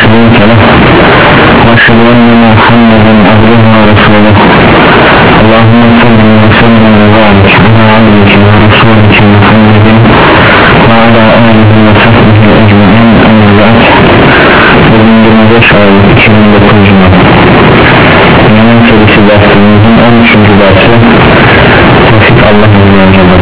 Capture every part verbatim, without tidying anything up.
شريك له وأشهد أن محمدا عبده ورسوله اللهم صل وسلم وبارك على عبدك ورسولك محمد وعلى آله وصحبه أجمعين أما بعد bugün yirmi beş Aralık iki bin dokuz Cuma Yaman serisi derslerimizin on üçüncü dersi Tevfik Allah izleyicileri.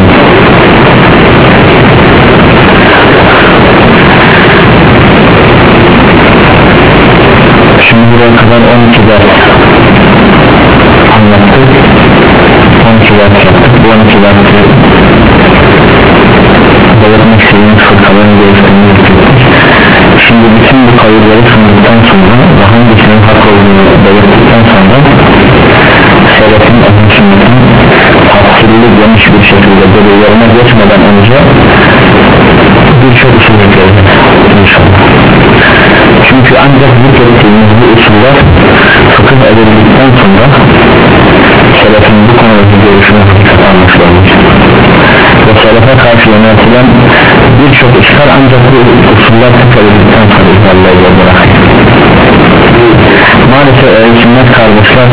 Şimdi buraya kadar on iki ders anlattık, on iki ders yaptık. Bu on iki dersi belirtmek istediğimiz fırkaların değiştiğini yaptık. Şimdi bütün bu kayıtları sundıktan sonra ve hangisinin hak olduğunu belirttikten sonra selefin ehli sünnetin tafsirli geniş bir şekilde delillerine geçmeden önce birçok usul gelecek inşallah. Çünkü ancak zikrettiğimiz bu usuller fıkıh edildikten sonra selefin bu konudaki görüşünü hakikaten anlaşılmış ve selefe karşı yöneltilen birçok işler ancak bu usuller fıkıh edildikten sonra izlerle bırakır. Maalesef ehl-i sünnet kardeşler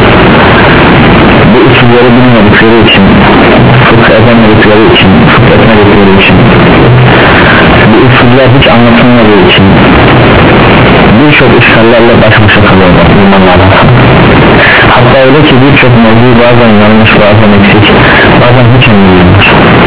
bu usulleri bilmedikleri için, fıkıh edemedikleri için, fıkıh etmedikleri için, bu usuller hiç anlatılmadığı için birçok işgallerle baş başa kalıyorlar imanlardan. Hatta öyle ki birçok mevzu bazen yanlış, bazen eksik, bazen hiç anlamıyorlar.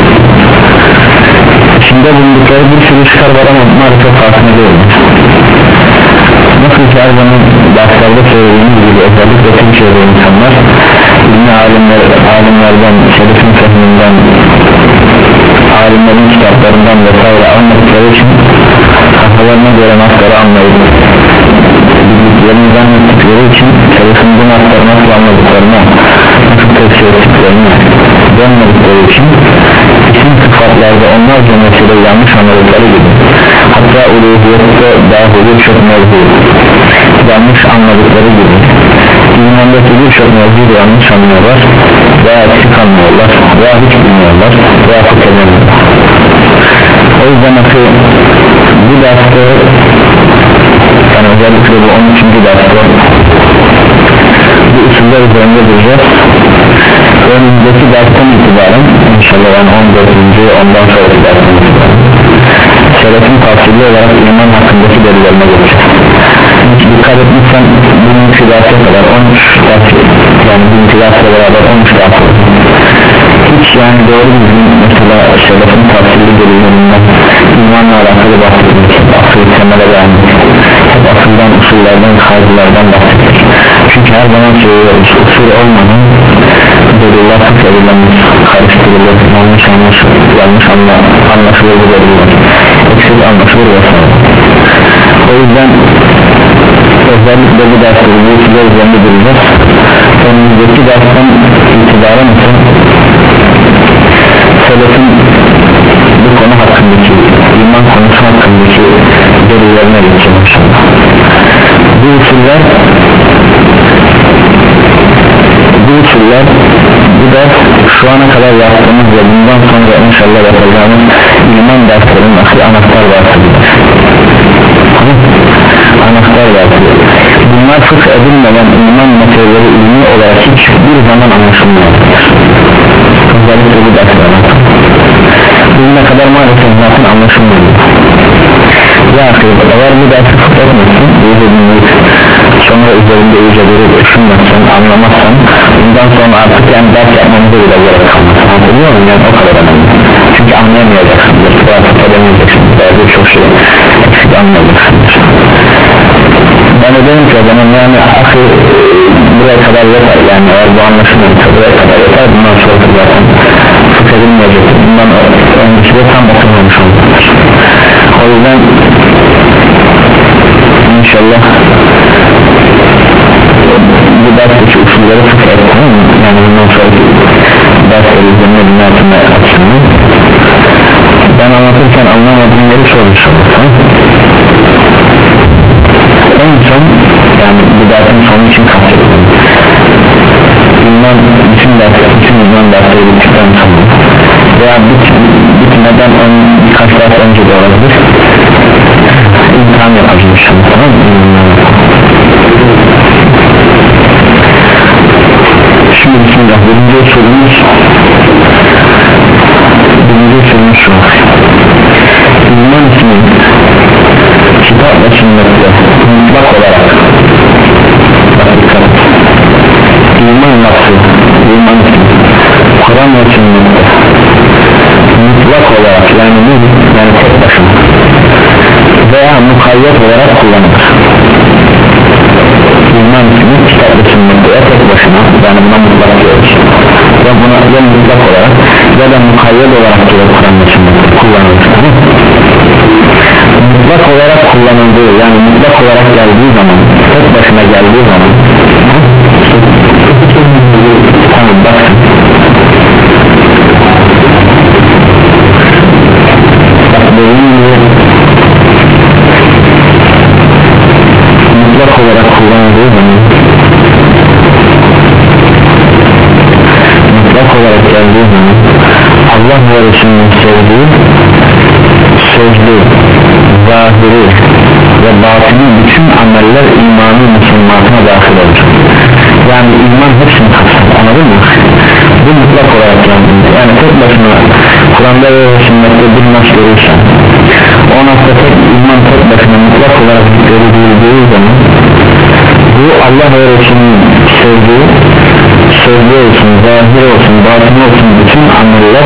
İçinde bulundukları bir sürü işgal var ama maalesef farkında değiller. Nasıl ki her zaman derslerde söylediğimiz gibi özellikle Türkiye'de insanlar ilmi alimler, alimlerden, selefin fehminden, alimlerin kitaplarından vesaire anladıkları için kafalarına göre nasları anlayıp bildiklerini zannettikleri için selefin bu nasları nasıl anladıklarına, nasıl tefsir ettiklerini dönmedikleri için isim sıfatlarda onlarca mesele yanlış anladıkları gibi, hatta uluhiyette dahi birçok mevzu yanlış anladıkları gibi İmandaki birçok mevzu da yanlış anlıyorlar veya eksik anlıyorlar veya hiç bilmiyorlar veya fıkh edemiyorlar. O yüzden ki bu derste, yani özellikle bu on üçüncü derste bu usuller üzerinde duracağız. Önümüzdeki dersten itibaren inşallah yani on dördüncü ondan sonraki dersten itibaren selefin tavsiyeli olarak iman hakkındaki delillerine geçeceğiz. Hiç dikkat etmişsen bugünkü derse kadar on üç ders, yani bugünkü dersle beraber on üç ders hiç yani doğru düzgün mesela selefin tavsiyeli delillerinden imanla alakalı bahsettik, akıl temele beğendik, hep akıldan, usullerden, kaydılardan bahsettik. Çünkü her zaman söylüyoruz, usul olmadan deliller fıkh edilemez, karıştırılır, yanlış anlaşılır, yanlış anlaşılır bu deliller, eksik anlaşılır vesaire. O yüzden özellikle bu derste bu usuller üzerinde duracağız. Önümüzdeki dersten itibaren ise selefin bu konu hakkındaki, iman konusu hakkındaki delillerine geçeceğim inşallah. Bu usuller bu usuller bu ders şu ana kadar yaptığımız ve bundan sonra inşallah yapacağımız iman derslerinin anahtar dersidir. Anahtar dersidir. Bunlar fıkh edilmeden iman meseleleri ilmi olarak hiçbir zaman anlaşılmıyor. Özellikle bu dersler bugüne kadar maalesef zaten anlaşılmıyor. Ya akıllı, eğer bu dersi fıkh etmezsin, iyice dinleyip sonra üzerinde iyice durup düşünmezsen, anlamazsan bundan sonra artık yani ders yapmamıza bile gerek kalmaz. Anlatabiliyor muyum? Yani o kadar önemli. Çünkü anlayamayacaksın, veya fıkh edemeyeceksin, veya birçok şey eksik anlayacaksın. Ben de dedim ki o zaman yani akıl buraya kadar yeter, yani eğer bu anlaşılmıyorsa buraya kadar yeter, bundan sonra zaten fıkh edilmeyecek, bundan öncesi de tam oturmamış olmalıdır. O yüzden inşallah bu dersteki usulleri fıkh ettim, yani bundan sonraki dersleri üzerine dinletme açısını ben anlatırken anlamadığım yeri sormuş olursa en son, yani bu dersin sonu için kapsayalım iman, bütün dersler, bütün iman dersleri bittikten sonra veya bit, bitmeden ön, birkaç ders önce de olabilir imtihan yapacağız inşallah, tamam mı? Şimdi bismillah, birinci sorumuz birinci sorumuz şu: İman ismi kitap ve sünnette mutlak olarak İman lafı, iman ismi Kur'an ve sünnette mutlak olarak, yani ne? Yani tek başına veya mukayyet olarak kullanılır. İman ismi kitap ve sünnette ya tek başına, yani buna mutlak diyoruz, ya buna ya mutlak olarak ya da mukayyet olarak diyor Kur'an ve sünnette kullanılır. Mutlak olarak kullanıldığı, yani mutlak olarak geldiği zaman, tek başına geldiği zaman, tamam bakın, bak dediğim gibi mutlak olarak kullanıldığı zaman, mutlak olarak geldiği zaman Allah ve Resulü'nün sevdiği, sözlü, zahiri ve batini bütün ameller imanı Müslümanına dahil olur. Yani iman hepsini kapsar, anladın mı? Bu mutlak olarak geldiğinde, yani tek başına Kur'an'da ve sünnette bir nas görürsen, o nasda tek iman tek başına mutlak olarak zikredildiği zaman, bu Allah ve Resulü'nün sevdiği, sözlü olsun, zahiri olsun, batini olsun bütün ameller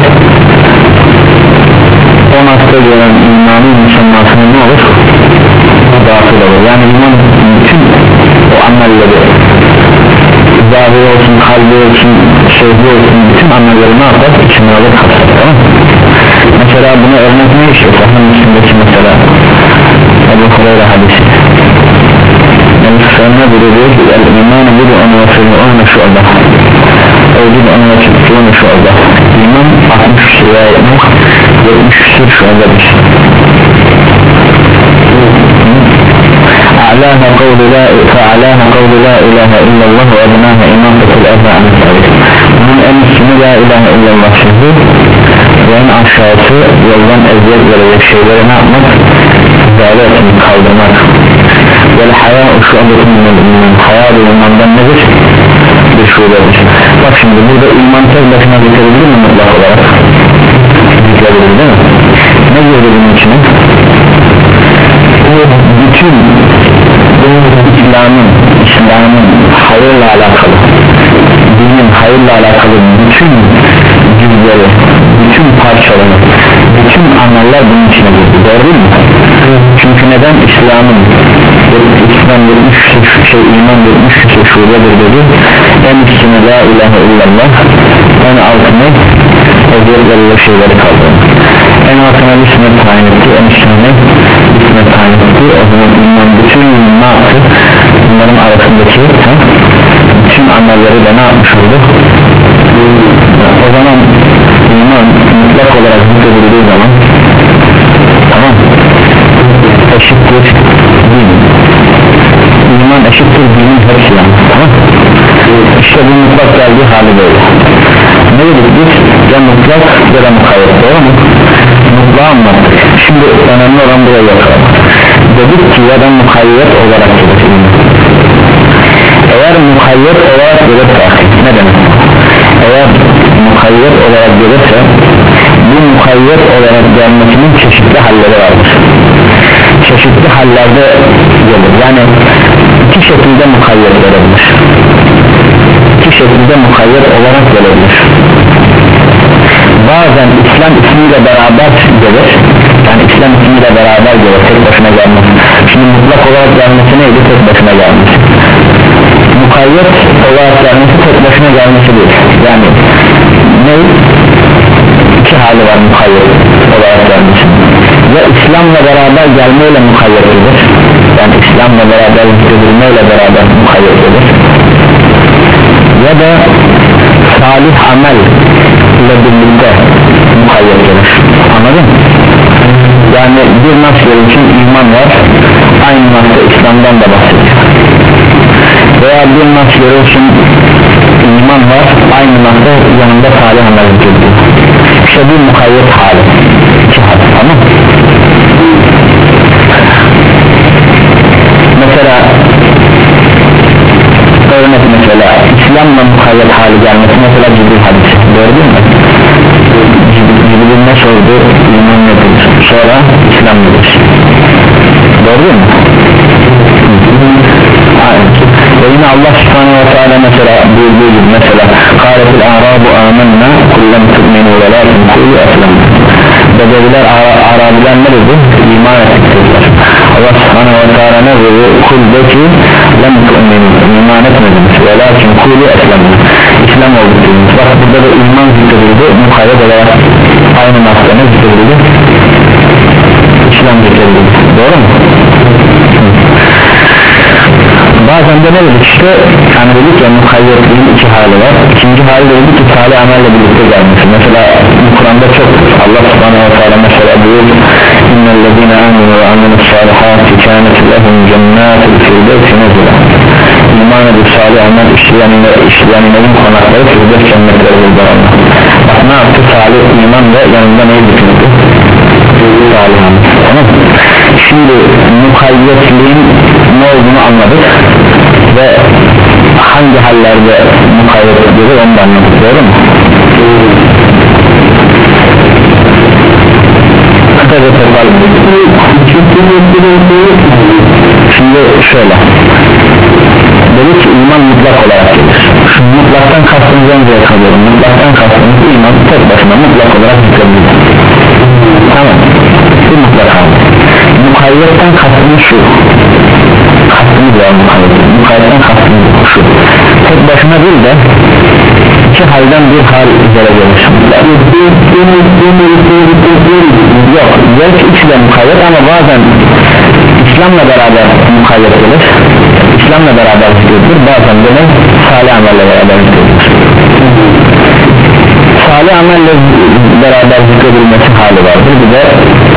o nasda gelen imanı Müslümanına ne olur? Dahil olur. Yani iman bütün o amelleri, zahiri olsun, kalbi olsun, sözlü olsun, bütün amelleri ne yapar? İçine alır, kapsar, tamam mı? Mesela buna örnek ne işiyor? Sahih Müslim'deki mesela Ebu Hureyre hadisi, yani sana biri diyor ki el-imanı biri onu vasırlı onu şu Allah öldür onu vasırlı onu şu Allah iman altmış sıraya etmek yetmiş sır şu Allah'dır. أعلاها قول لا فأعلاها قول لا إله إلا الله وأدناها إمامة الأذى عن الطريق. Bunun en üstünü la ilahe illallah sözü ve en aşağısı yoldan eziyet verecek şeyleri ne yapmak? İzale etmek, kaldırmak. Vel haya uşu'abetin minel iman. Haya da imandan nedir? Bir şubedir. Bak şimdi burada iman tek başına zikredildi mi mutlak olarak? Zikredildi değil mi? Ne girdi bunun içine? Bütün İslam'ın İslam'ın hayırla alakalı, dinin hayırla alakalı bütün cüzleri, bütün parçaları, bütün ameller bunun içine girdi, doğru değil mi? Çünkü neden? İslam'ın İslam yetmiş şey, iman yetmiş şey şubedir dedi. En üstüne la ilahe illallah, en altına eziyetlerle şeyleri kaldırdı. En altına bir sınır tayin etti, en üstüne bir sınır tayin etti. O zaman iman bütün ne yaptı? Bunların arasındaki he? bütün amelleri de ne yapmış oldu? O zaman iman mutlak olarak zikredildiği zaman, tamam, eşittir din. İman eşittir dinin hepsi yani, tamam. İşte bu mutlak geldiği hali böyle. Ne dedik biz? Ya mutlak ya da mukayyet, doğru mu? Mutlağı anlattık. Şimdi önemli olan buraya yakalım. Dedik ki ya da mukayyet olarak gelir. Eğer mukayyet olarak gelirse, ne demek? Eğer mukayyet olarak gelirse, bu mukayyet olarak gelmesinin çeşitli halleri vardır. Çeşitli hallerde gelir. Yani iki şekilde mukayyet gelebilir. İki şekilde mukayyet olarak gelebilir. Bazen İslam ismiyle beraber gelir, yani İslam ismiyle beraber gelir, tek başına gelmez. Şimdi mutlak olarak gelmesi neydi? Tek başına gelmesi. Mukayyet olarak gelmesi tek başına gelmesi değil. Yani ne? İki hali var mukayyet olarak gelmesi. Ya İslam'la beraber gelmeyle mukayyet gelir, yani İslam'la beraber zikredilmeyle beraber mukayyet gelir, ya da salih amel ile birlikte mukayyet gelir. Anladın mı? Yani bir nasıl için iman var, aynı nasıl İslam'dan da bahsediyor. Veya bir nasıl görürsün iman var, aynı nasıl yanında salih amel ediyor. İşte bir mukayyet hali, iki hali, tamam. mesela İslam'la mukayyet hali gelmesi, mesela Cibril hadisi, doğru değil mi? Cibril ne sordu? İman nedir? Sonra İslam nedir? Doğru değil mi? Aynen. Ve yine Allah subhanahu ve teala mesela buyurduğu gibi, mesela kâletil a'râbu âmennâ kullem tu'minû ve lâkin kûlû eslemâ. Bedeviler, Arabiler ne dedi? İman ettikler. Allah subhanahu ve teala ne dedi? Kul de ki lem tu'minû, iman etmediniz ve lâkin kûlû eslemâ, İslam olduk dediniz. Bak burada da iman zikredildi, mukayyet olarak aynı maddene zikredildi, İslam zikredildi. Doğru mu? Bazen de ne dedik işte, yani dedik ya mukayyetliğin iki hali var. İkinci hali dedik ki salih amelle birlikte gelmesi. Mesela Kur'an'da çok Allah subhanahu wa ta'ala mesela buyur innellezine aminu ve amilus salihati kânet lehum cennetul firdevsi nezila. İman edip salih amel işleyenlerin konakları firdevs cennetleri buldu Allah. Bak ne yaptı? Salih iman ve yanında neyi düşündü? Salih amel. Tamam. Şimdi mukayyetliğin ne olduğunu anladık ve hangi hallerde mukayyet edilir onu da anladık, doğru mu? Kısaca toparlayalım. Şimdi şöyle dedik ki iman mutlak olarak gelir. Şu mutlaktan kastımız önce kalıyorum. Mutlaktan kastımız iman tek başına mutlak olarak yüklebilir. Tamam. Bu mutlak hali. Mukayyetten kastımız şu. Kastımız var mukayyetten. Mukayyetten kastımız şu. Tek başına değil de iki halden bir hal üzere gelir. Yok. Belki ikisi de mukayyet ama bazen İslam'la beraber mukayyet gelir. İslam'la beraber zikredilir. Bazen de salih amelle beraber zikredilir. Salih amelle beraber zikredilmesi hali vardır. Bir de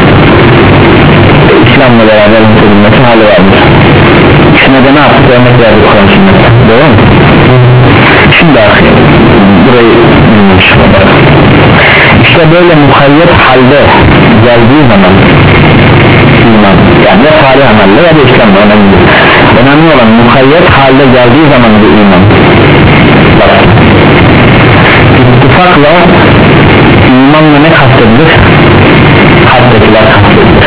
İslam'la beraber zikredilmesi hali vardır. İkisine de ne yaptık? Örnek verdik konusunda. Doğru mu? Şimdi akıyım. Burayı bilmiş. İşte böyle mukayyet halde geldiği zaman iman, yani ya salih amelle ya da İslam'la önemli. Önemli olan mukayyet halde geldiği zaman bu iman. Bak, ittifakla imanla ne kastedilir? Haddekiler kastedilir.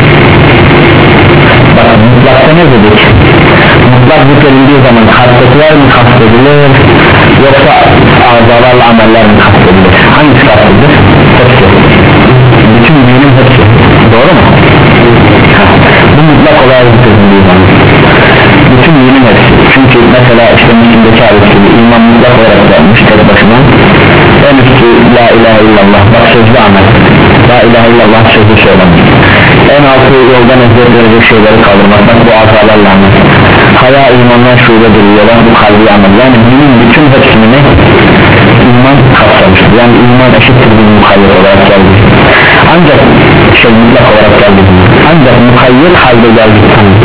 Bak mutlakta ne dedik? Mutlak zikredildiği zaman haddekiler mi kastedilir yoksa azalarla ameller mi kastedilir? Hangisi kastedilir? Hepsi. Bütün dinin hepsi. Doğru mu? Bu mutlak olarak zikredildiği zaman bütün dinin hepsi. Çünkü mesela işte Müslüm'deki hadis gibi iman mutlak olarak gelmiş tek başına. En üstü la ilahe illallah, bak sözlü amel, la ilahe illallah sözlü söylemek. En altı yoldan ezber verecek şeyleri kaldırmak, bak bu azalarla amel. Haya imandan şube duruyorlar, bu kalbi amel. Yani dinin bütün hepsini ne? İman kapsamıştır. Yani iman eşittir bir mukayyet olarak geldi. Ancak şey mutlak olarak geldi. Ancak mukayyet halde geldi.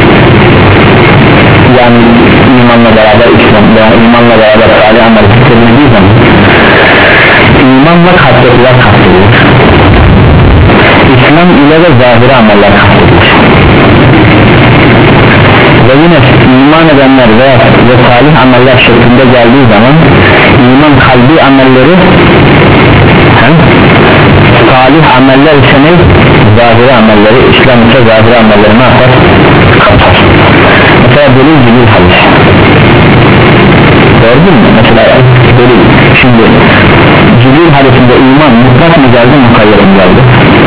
Yani imanla beraber İslam, yani imanla beraber salih amel zikredildiği zaman imanla kastediler kastedilir. İslam ile de zahiri ameller kastedilir. Ve yine iman edenler veya ve salih ameller şeklinde geldiği zaman iman kalbi amelleri he? Salih ameller ise ne? Zahiri amelleri, İslam ise zahiri amelleri ne yapar? Kapar. Mesela delil delil hadis. Gördün mü? Mesela delil. Şimdi Cibril hadisinde iman mutlak mı geldi, mukayyet mi geldi?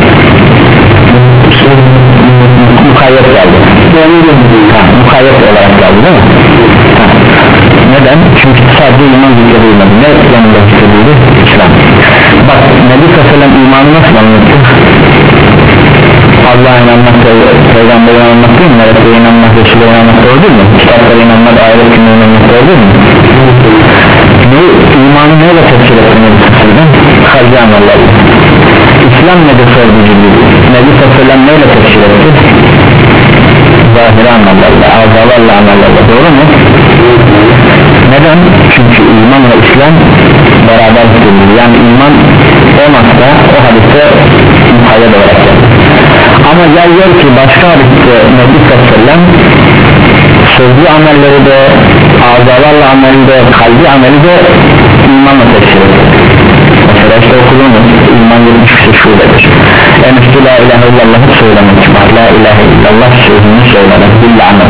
Mukayyet geldi. Ha, mukayyet olarak geldi değil mi? Ha. Neden? Çünkü sadece iman zikredilmedi. Ne yanında zikredildi? İslam. Bak Nebi sallallahu aleyhi ve sellem imanı nasıl anlattı? Allah'a inanmak, Peygamber'e inanmak değil mi? Meleklere inanmak, Resul'e inanmak doğru değil mi? Kitaplara inanmak, ahiret gününe inanmak doğru değil mi? Bu imanı neyle tefsir etmeliyiz? Kalbi amellerle. İslam nedir sordu Cibril? Nebi sallallahu aleyhi ve sellem neyle tefsir etti? Zahiri amellerle, azalarla amellerle, doğru mu? Neden? Çünkü iman ve İslam beraber tutulur. Yani iman o nasla, o hadiste mukayyet olarak geldi. Ama gel gör ki başka hadiste Nebi sallallahu aleyhi ve sellem sözlü amelleri de, azalarla ameli de, kalbi ameli de imanla tefsir edilir. Mesela işte okulunuz iman yetmiş küsur şubedir. En üstü la ilahe illallah'ı söylemek var, la ilahe illallah sözünü söylemek, dille amel.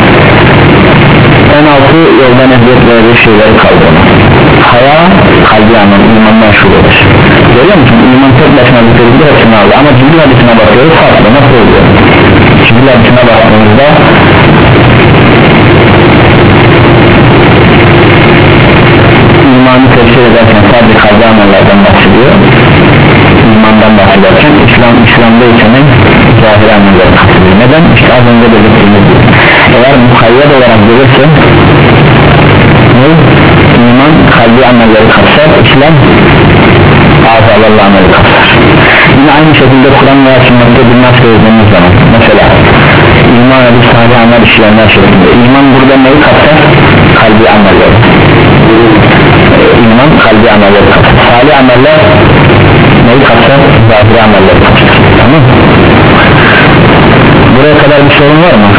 En altı yoldan eziyet verici şeyleri kaldırmak. Haya kalbi amel, imandan şubedir. Görüyor musun? İman tek başına bitirildi, hepsini aldı ama Cibril hadisine bakıyoruz, farklı nasıl oluyor? Cibril hadisine baktığımızda imanı tefsir ederken sadece kalbi amellerden bahsediyor, imandan bahsederken İslam, İslam'da içinin zahir amelleri bahsediyor. Neden? İşte az önce belirttiğimiz gibi, eğer mukayyet olarak gelirse iman kalbi amelleri kapsar, İslam azalarla ameli kapsar. Yine aynı şekilde Kur'an veya sünnette bir nas gördüğümüz zaman, mesela iman edip salih amel işleyenler şeklinde, iman burada neyi kapsar? Kalbi amelleri. İman kalbi amelleri kapsar. Salih ameller neyi kapsar? Zahiri amelleri kapsar. Tamam. Buraya kadar bir sorun var mı?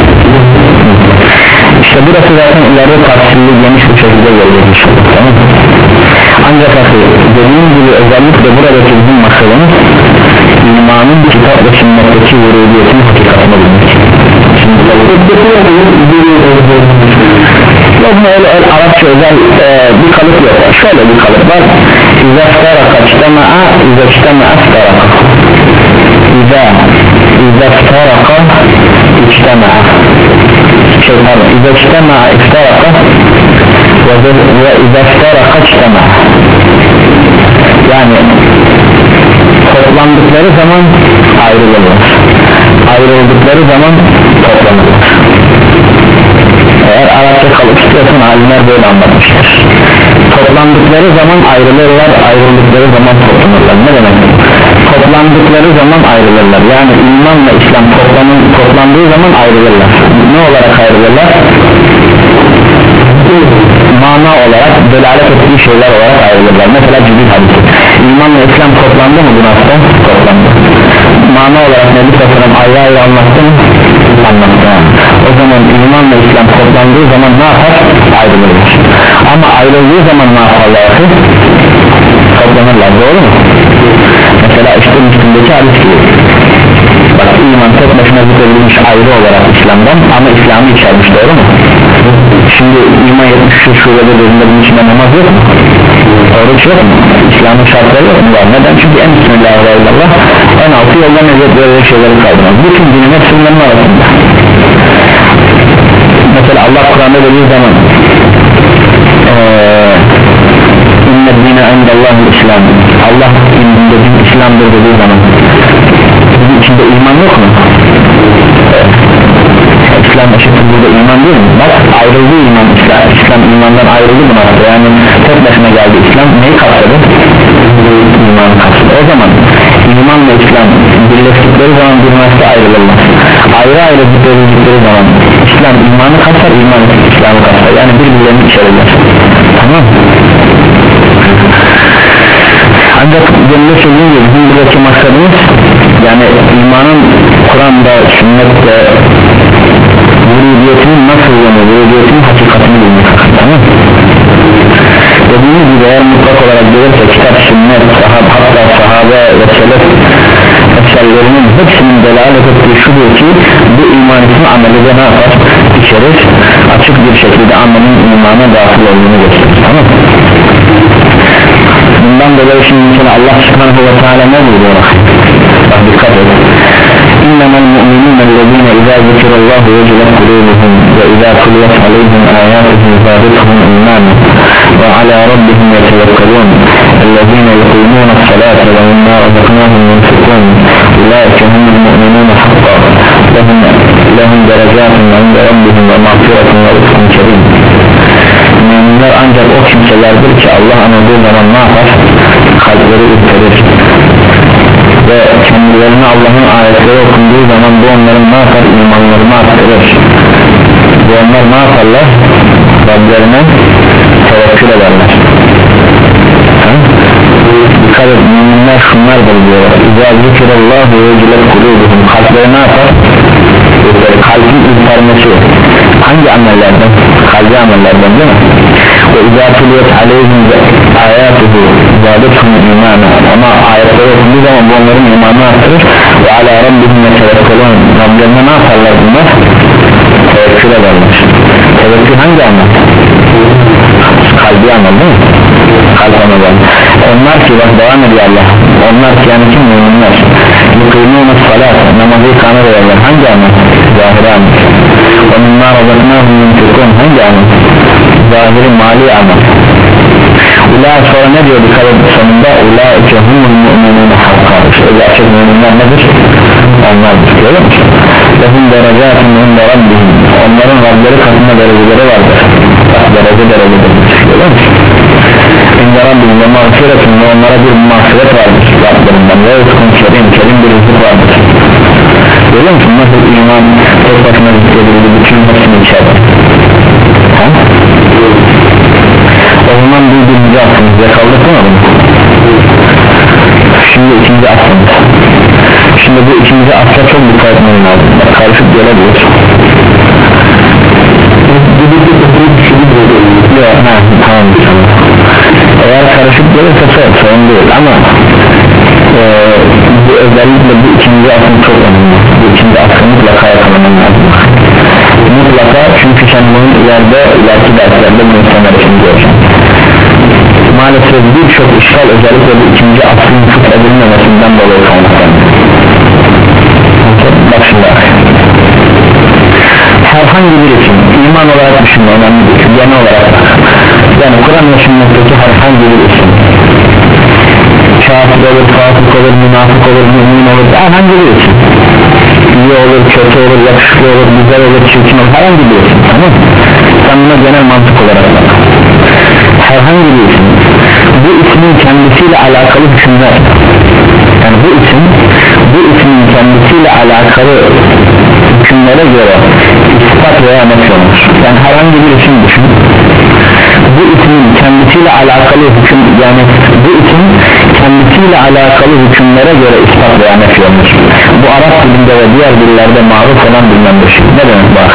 İşte burası zaten ileride tartışılır, geniş bir şekilde gelecek. Tamam. Ancak dediğim gibi özellikle buradaki bizim maksadımız imanın kitap ve sünnetteki vuruliyetin hakikatini bilmek. Yok mu öyle el, Arapça özel e, bir kalıp yok. Şöyle bir kalıp var. İzâ ftaraka çtema'a izâ çtema'a ftaraka İzâ İzâ ftaraka çtema'a şey pardon İzâ çtema'a iftaraka ve izâ ftaraka çtema'a yani toplandıkları zaman ayrılırlar, ayrıldıkları zaman toplanırlar. Eğer Arapça kalıp istiyorsan alimler böyle anlatmışlar. Toplandıkları zaman ayrılırlar, ayrıldıkları zaman toplanırlar. Ne demek? Toplandıkları zaman ayrılırlar. Yani imanla İslam toplanın, toplandığı zaman ayrılırlar. Ne olarak ayrılırlar? Mana olarak, delalet ettiği şeyler olarak ayrılırlar. Mesela Cibril hadisi. İmanla İslam toplandı mı bu hafta? Toplandı. Mana olarak Nebi Sallallahu ayrı ayrı anlattı mı? Anlattı. O zaman imanla İslam toplandığı zaman ne yapar? Ayrılırlar. Ama ayrıldığı zaman ne yaparlar? Toplanırlar. Doğru mu? Mesela işte Müslüm'deki hadis gibi. Bak iman tek başına zikredilmiş ayrı olarak İslam'dan ama İslam'ı içermiş. Doğru mu? Şimdi iman yetmiş küsur şubede dediğinde bunun içinde namaz yok mu? Oruç yok mu? İslam'ın şartları yok mu? Var. Neden? Çünkü en bismillahirrahmanirrahim en altı yoldan eziyet verici şeyleri kaldırmaz. Bütün dinin hepsinin arasında. Mesela Allah Kur'an'da dediği zaman İnne dine endallahü İslam, Allah indinde din İslam'dır dediği zaman bunun içinde iman yok mu? İslam eşittir burada iman değil mi? Bak ayrıldı iman, İslam, İslam imandan ayrıldı buna. Yani tek başına geldi İslam neyi kapsadı? İmanı kapsadı. O zaman imanla İslam birleştikleri zaman bir mesele ayrılırlar. Ayrı ayrı zikredildikleri zaman İslam imanı kapsar, iman İslam'ı kapsar. Yani birbirlerini içerirler. Tamam. Ancak gönlü söylediğim gibi bizim buradaki maksadımız yani imanın Kur'an'da, sünnette vurudiyetinin nasıl yanı, vurudiyetinin hakikatini bilmek. Tamam. Dediğimiz gibi eğer mutlak olarak gelirse kitap, sünnet, sahab, hatta sahabe ve selef eserlerinin hepsinin delalet ettiği şudur ki bu iman için ameli de ne yapar? İçerir, açık bir şekilde amelin imana dahil olduğunu gösterir. Tamam. Bundan dolayı şimdi mesela Allah subhanahu ve teala ne buyuruyor? Bak dikkat et. İnnemel mu'minûne ellezîne izâ zikirallâhu vecilet kulûbuhum ve izâ tuliyet aleyhim âyâtuhu zâdethum imânen ve alâ rabbihim yetevekkelûn ellezîne yukûmûne s-salâte ve mimmâ razaknâhum yunfikûn ulâike humul mu'minûne hakkâ lehum lehum derecâtun inde rabbihim ve mağfiretun ve rızkun kerîm. Müminler ancak o kimselerdir ki Allah anıldığı zaman ne yapar? Kalpleri ürperir ve kendilerine Allah'ın ayetleri okunduğu zaman bu onların ne yapar? İmanlarını arttırır. Bu onlar ne yaparlar? Rablerine tevekkül ederler. Dikkat et, müminler şunlardır diyorlar. İzâ zikirallâhu vecilet kulûbuhum. Kalpleri ne yapar? Kalbin ürpermesi Hangi amellerden? Kalbi amellerden değil mi? Ve izâ tuliyet aleyhim âyâtuhu zâdethum imâna. Ama ayetleri okunduğu zaman bu onların imanını arttırır. Ve alâ rabbihim yetevekkelûn. Rablerine ne yaparlar bunlar? Tevekkül ederler. Tevekkül hangi amel? Kalbi amel değil mi? Kalp amel. Onlar ki bak devam ediyor Allah. Onlar ki yani kim müminler? Yukîmûne salât. Namazı ikame ederler. Hangi amel? Zahiri amel. Ve mimmâ razaknâhum yunfikûn. Hangi amel? Zahiri mali amel. Ula sonra ne diyor dikkat edin sonunda? Ulaike humul mu'minûne hakka. İşte gerçek müminler nedir? Onlardır. Görüyor musun? Lehum derecâtin inde rabbihim. Onların Rableri katında dereceleri vardır. Bak derece derecedir. Görüyor musun? İnde rabbihim ve mağfiretun ve onlara bir mağfiret vardır Rablerinden. Ve rızkun kerim, kerim bir rızık vardır. Görüyor musun? Nasıl iman tek başına zikredildi, bütün hepsini içeride. Ha? O zaman bildiğimizi aslında bize kaldık mı? Şimdi ikinci aslında. Şimdi bu ikinci asla çok dikkat etmem lazım. Karışık gelebilir. Yok, ha, tamam, tamam. Eğer karışık gelirse çok sorun değil ama e, bu özellikle bu ikinci asıl çok önemli. Bu ikinci asıl mutlaka yakalamam lazım. Mutlaka çünkü sen bunun ileride ileriki derslerde bu insanlar için göreceğim. Maalesef birçok işgal özellikle bu ikinci aslın fıkh edilmemesinden dolayı kaynaklanıyor. Bak şimdi herhangi bir isim iman olarak düşünme önemli değil, genel olarak yani Kur'an ve sünnetteki herhangi bir isim kafir olur, fasık olur, münafık olur, mümin olur, herhangi bir isim iyi olur, kötü olur, yakışıklı olur, güzel olur, çirkin olur, herhangi bir isim, tamam mı? Sen buna genel mantık olarak bak. Herhangi bir isim bu ismin kendisiyle alakalı hükümler, yani bu isim bu ismin kendisiyle alakalı hükümlere göre ispat veya nefy olur. Yani herhangi bir isim düşün, bu ismin kendisiyle alakalı hüküm, yani bu isim kendisiyle alakalı hükümlere göre ispat veya nefy olur. Bu Arap dilinde ve diğer dillerde maruf olan bilinen bir şey. Ne demek bak?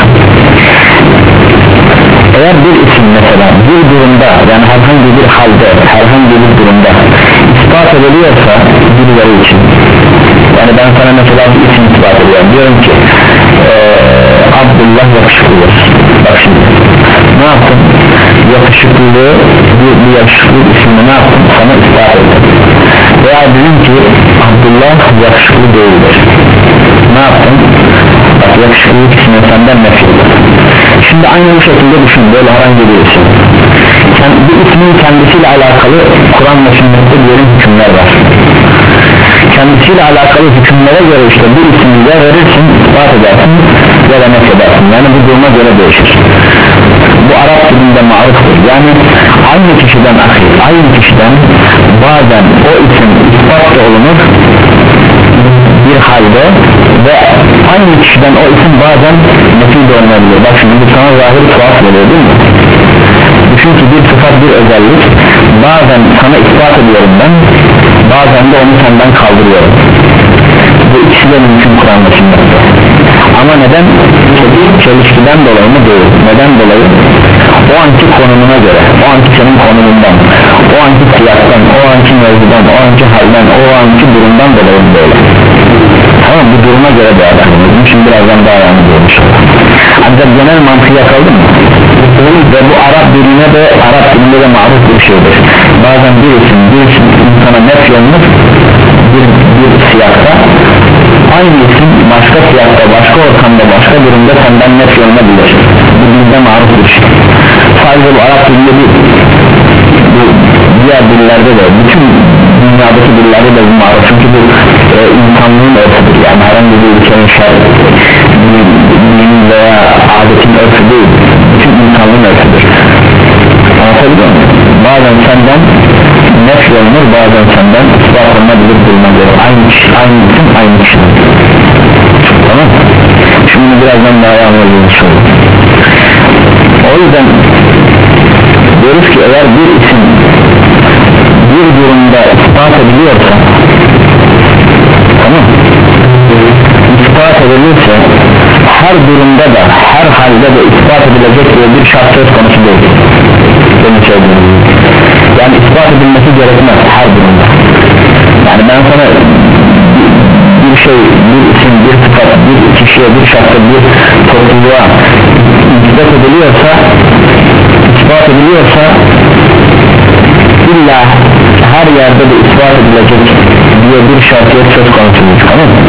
Eğer bir isim mesela bir durumda, yani herhangi bir halde, herhangi bir durumda ispat ediliyorsa birileri için, yani ben sana mesela bir isim ispat ediyorum, diyorum ki ee, Abdullah yakışıklıdır. Bak şimdi ne yaptım? Yakışıklılığı, bir, bir yakışıklı ismini ne yaptım? Sana ispat ettim. Veya dedim ki Abdullah yakışıklı değildir. Ne yaptım? Bak yakışıklılık ismini senden nefrettim. Şimdi aynı bu şekilde düşün, böyle herhangi bir isim. Yani bir ismin kendisiyle alakalı Kur'an ve sünnette diyelim hükümler var. Kendisiyle alakalı hükümlere göre işte bir ismi ya verirsin, ispat edersin ya da nefredersin. Yani bu duruma göre değişir. Bu Arap dilinde maruftur. Yani aynı kişiden akıl, aynı kişiden bazen o isim ispat da olunur bir halde ve aynı kişiden o isim bazen nefi de olunabilir. Bak şimdi bu sana zahir tuhaf geliyor değil mi? Düşün ki bir sıfat, bir özellik bazen sana ispat ediyorum ben, bazen de onu senden kaldırıyorum. Bu ikisi de mümkün Kur'an ve sünnette. Ama neden? Çelişkiden dolayı mı? Değil. Neden dolayı? O anki konumuna göre, o anki senin konumundan, o anki siyastan, o anki mevzudan, o anki halden, o anki durumdan dolayı böyle. Tamam, bu duruma göre değerlendirelim. Şimdi birazdan daha yani görmüş olur. Ancak genel mantığı yakaladı mı? Ve bu Arap diline de, Arap dilinde de maruf bir şeydir. Bazen bir isim, bir isim insana nef yolunur, bir, bir siyakta, aynı isim başka siyakta, başka ortamda, başka durumda senden nef yolunabilir. Bu dilde maruf bir şey. Sadece bu Arap dilinde değil, bu diğer dillerde de, bütün dünyadaki dillerde de bu maruf. Çünkü bu e, insanlığın örfüdür. Yani herhangi bir ülkenin şartı, dinin veya adetin örfü değil, bütün insanlığın örfüdür. Anlatabiliyor muyum? Bazen senden nef yolunur, bazen senden ispat olunabilir duruma göre. Aynı kişi, aynı isim, aynı kişi. Tamam mı? Şimdi birazdan daha anlayacağız. O yüzden diyoruz ki eğer bir isim bir durumda ispat ediliyorsa, tamam, ispat edilirse her durumda da, her her halde de ispat edilecek diye bir şart söz konusu değil. Yani ispat edilmesi gerekmez her durumda. Yani ben sana bir şey, bir isim, bir sıfat, bir kişiye, bir şartta, bir topluluğa ispat ediliyorsa ispat ediliyorsa illa her yerde de ispat edilecek diye bir şartiyet söz konusudur, tamam mı?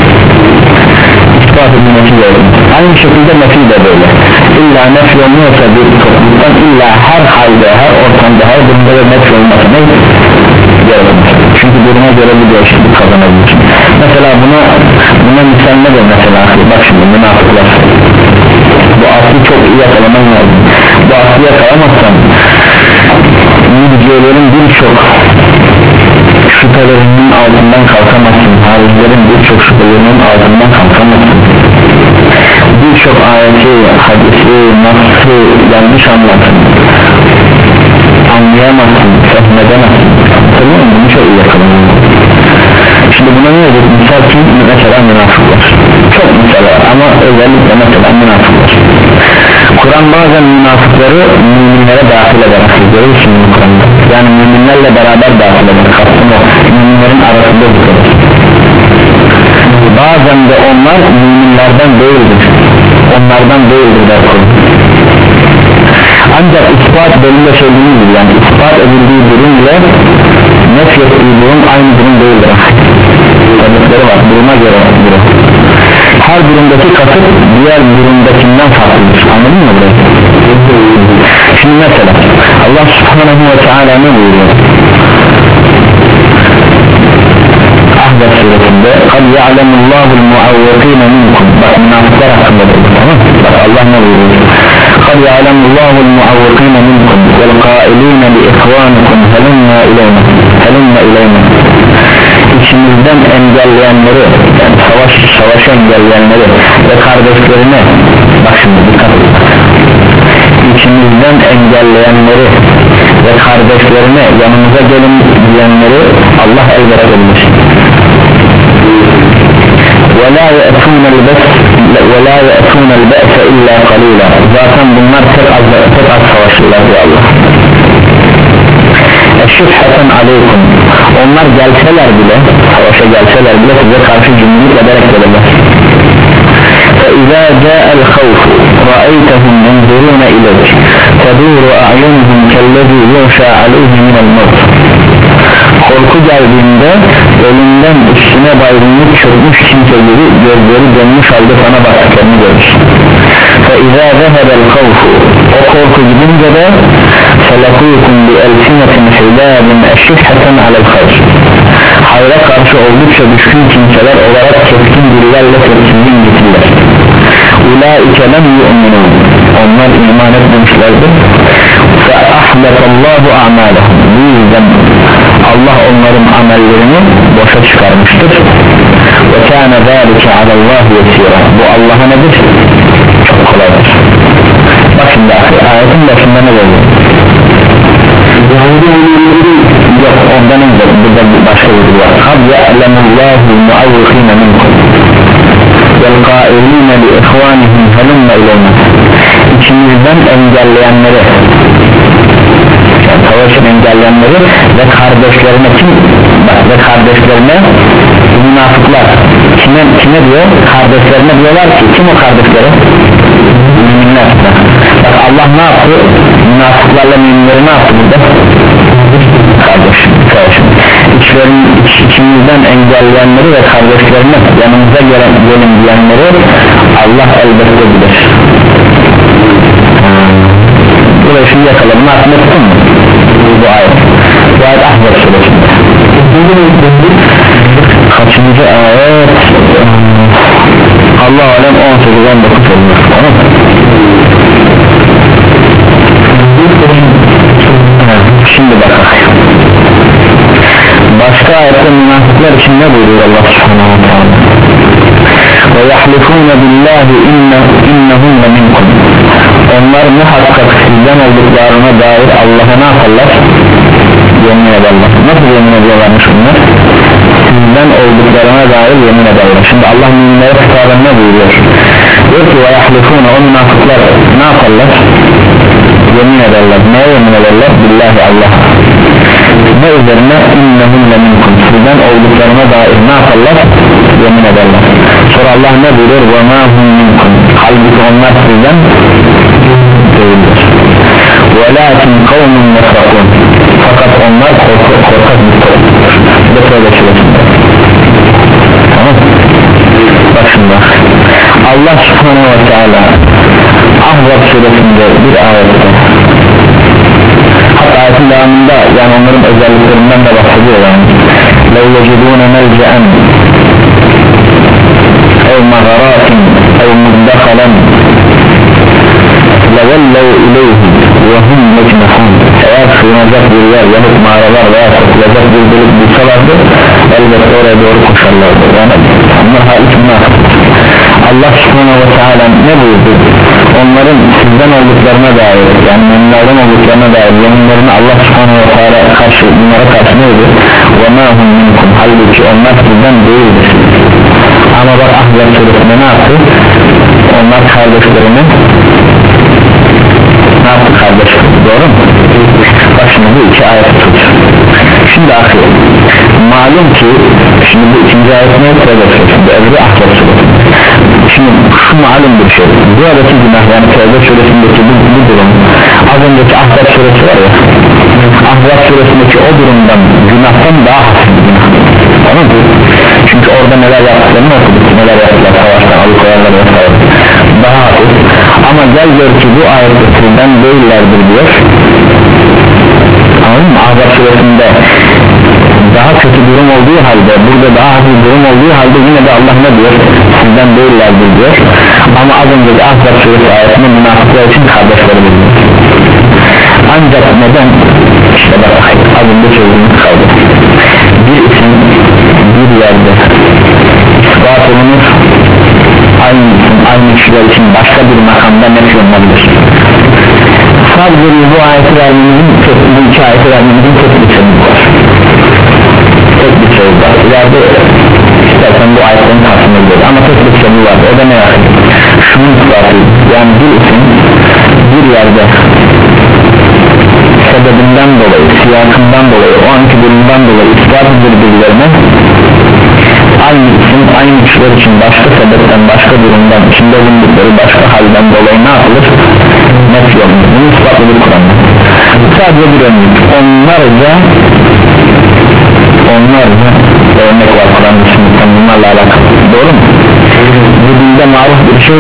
İspat edilmesi gerekir. Aynı şekilde nefi de böyle. İlla nefi olmuyorsa bir topluluktan illa her halde, her ortamda, her durumda da nefi olması ne? Gerekir. Çünkü duruma göre bir değişiklik kazanabilir. Mesela buna buna misal nedir mesela? Bak şimdi münafıklar. Bu aslı çok iyi yakalaman lazım. Bu aslı yakalamazsan müdürlerin birçok şüphelerinin altından kalkamazsın. Haricilerin birçok şüphelerinin altından kalkamazsın. Birçok ayeti, hadisi, nasıl yanlış anlatsın, anlayamazsın, fehmedemezsin. Tamam mı? Bunu çok iyi yakalamam. Şimdi buna ne olur? Misal ki mesela münafıklar. Çok misal ama özellikle mesela münafıklar. Kur'an bazen münafıkları müminlere dahil eder. Görüyorsun bu Kur'an'da. Yani müminlerle beraber dahil eder. Kastım o. Müminlerin arasında tutar. Bazen de onlar müminlerden değildir. Onlardan değildir der Kur'an. Ancak ispat belirle söylediğimiz gibi, yani ispat edildiği durum ile nef ettiği durum aynı durum değildir. Sebepleri var, duruma göre durum. Her durumdaki kasıt diğer durumdakinden farklıdır. Anladın mı burayı? Şimdi mesela Allah subhanahu ve teala ne buyuruyor? Ahzab suresinde قَدْ يَعْلَمُ اللّٰهُ الْمُعَوَّقِينَ مِنْكُمْ. Bak münafıklar hakkında dedi, tamam mı? Bak Allah ne buyuruyor? قَدْ يَعْلَمُ اللّٰهُ الْمُعَوَّقِينَ مِنْكُمْ وَالْقَائِلِينَ لِإِخْوَانِكُمْ هَلُمَّ إِلَيْنَا هَلُمَّ إِلَيْنَا. İçimizden engelleyenleri, yani savaş, savaşı engelleyenleri ve kardeşlerine, bak şimdi dikkat edin, içimizden engelleyenleri ve kardeşlerine yanımıza gelin diyenleri Allah elbette bilir. وَلَا يَأْتُونَ الْبَأْسَ وَلَا يَأْتُونَ الْبَأْسَ إِلَّا قَلِيلًا. Zaten bunlar tek az, tek az savaşırlar diyor Allah. eşşüpheten aleykum. Onlar gelseler bile, savaşa gelseler bile size karşı cümlelik ederek gelirler. فَإِذَا جَاءَ الْخَوْفُ رَأَيْتَهُمْ يَنْظُرُونَ إِلَيْكَ تَدُورُ أَعْيُنُهُمْ كَالَّذِي يُغْشَى عَلَيْهِ مِنَ الْمَوْتِ. Korku geldiğinde elinden üstüne baygınlık çökmüş kimse gibi gözleri dönmüş halde sana baktıklarını görür. فَإِذَا ذَهَبَ الْخَوْفُ. O korku gidince de فَلَقُوكُمْ بِأَلْسِنَةٍ حِلَابٍ اَشِّحَةً عَلَى الْخَيْرِ. Hayra karşı oldukça düşkün kimseler olarak keskin dillerle tepkinin getirirler. اُولَٰئِكَ لَمْ يُؤْمِنُونَ. Onlar iman etmemişlerdir. فَأَحْبَتَ اللّٰهُ أَعْمَالَهُمْ. Bu yüzden Allah onların amellerini boşa çıkarmıştır. وَكَانَ ذَٰلِكَ عَلَى اللّٰهِ يَسِيرًا. Bu Allah'a nedir? Çok kolaydır. Bak şimdi ayetin başında ne oluyor? Yok, ondan önce burada başka bir var. قَدْ يَعْلَمُ اللّٰهُ الْمُعَوِّقِينَ مِنْكُمْ وَالْقَائِلِينَ لِإِخْوَانِهِمْ هَلُمَّ إِلَيْنَا. İçimizden engelleyenleri, yani savaşın engelleyenleri ve kardeşlerine, kim? Bak, ve kardeşlerine münafıklar kime, kime diyor? Kardeşlerine diyorlar ki, kim o kardeşleri? Müminler. Bak Allah ne yaptı? Münafıklarla müminleri ne yaptı burada? Kardeş, kardeşim. İçlerin, iç, içimizden engelleyenleri ve kardeşlerine yanımıza gelen, gelin diyenleri Allah elbette bilir. Burayı şimdi yakaladım, aklına tutun mu? Bu ayet. Bu ayet Ahzab suresinde. Kaçıncı ayet? Allah alem on sekiz on dokuz olmuş. Tamam mı? Şimdi bakalım. Başka ayette münafıklar için ne buyuruyor Allah subhanahu wa ta'ala? Ve yahlifûne billahi innehum ve minkum. Onlar muhakkak sizden olduklarına dair Allah'a ne yaparlar? Yemin ederler. Nasıl yemin ediyorlarmış bunlar? Sizden olduklarına dair yemin ederler. Şimdi Allah müminlere hitaben ne buyuruyor? diyor ki وَيَحْلِفُونَ o münafıklar ne yaparlar? Yemin ederler, neye yemin ederler? Billahi Allah'a. Ne üzerine? İnnehum leminkum, sizden olduklarına dair ne yaparlar? Yemin ederler. Sonra Allah ne buyuruyor? وَمَا هُمْ مِنْكُمْ, halbuki onlar sizden değildir. وَلَاكِنْ قَوْمٌ يَفْرَقُونَ, fakat onlar korkak, korkak bir toplumdur. Bu da söyleşiyorsun. Tamam. Bak şimdi Allah subhanahu ve teala Ahzab suresinde bir ayette, hatta ayetin devamında yani onların özelliklerinden de bahsediyor yani لَوْ يَجِدُونَ مَلْجَأً اَوْ مَغَرَاتٍ اَوْ مُدَّخَلًا لَوَلَّوْ اِلَيْهِ وَهُمْ مَجْمَحُونَ, eğer sığınacak bir yer yahut mağaralar veya satılacak bir bölük bulsalardı elbette oraya doğru koşarlardı. Yani onlar halis münafık. Allah subhanahu ve teala ne buyurdu? Onların sizden olduklarına dair, yani müminlerden olduklarına dair yeminlerini Allah subhanahu ve teala karşı, bunlara karşı neydi? وَمَا هُمْ مِنْكُمْ, halbuki onlar sizden değildir. Ama bak Ahzab suresinde ne yaptı? Onlar kardeşlerini ne yaptı kardeşler? Doğru mu? Bak şimdi bu iki ayet tut. Şimdi ahir malum ki şimdi bu ikinci ayet ne? Şimdi öbürü Ahzab suresi. Şimdi şu malum bir şey, buradaki günah yani Tevbe suresindeki bu, bu durum az önceki Ahzab suresi var ya, Ahzab suresindeki o durumdan günahtan daha hafif bir günah. Tamam mı? Çünkü orada neler yaptıklarını okuduk, neler yaptılar, savaştan alıkoyanlar vesaire, daha hafif. Ama gel gör ki bu ayette sizden değillerdir diyor. Anladın mı? Ahzab suresinde daha kötü durum olduğu halde, burada daha hafif durum olduğu halde yine de Allah ne diyor? Sizden değillerdir diyor. Ama az önceki Ahzab suresi ayetinde münafıklar için kardeşleri bulunuyor. Ancak neden? İşte bak az önce çözümümüz kaldı. Bir isim bir yerde ispat olunur, aynı isim aynı kişiler için başka bir makamda nefy olunabilir. Sadece bu ayeti vermemizin, bu iki ayeti vermemizin tek bir sebebi var. Tek bir sebebi var. İleride istersen bu ayetlerin karşısında ediyor ama tek bir sebebi var. O da ne var? Şunun ispatı, yani bir isim bir yerde sebebinden dolayı, siyakından dolayı, o anki durumdan dolayı ispat edildiğine aynı isim, aynı kişiler için başka sebepten, başka durumdan, içinde bulundukları başka halden dolayı ne yapılır? Nefy olunur. Bunu ispatladık Kur'an'da. Sadece bir örnek. Onlarca onlarca örnek var Kur'an'da şimdi bunlarla alakalı. Doğru mu? Bu dilde maruf bir şey,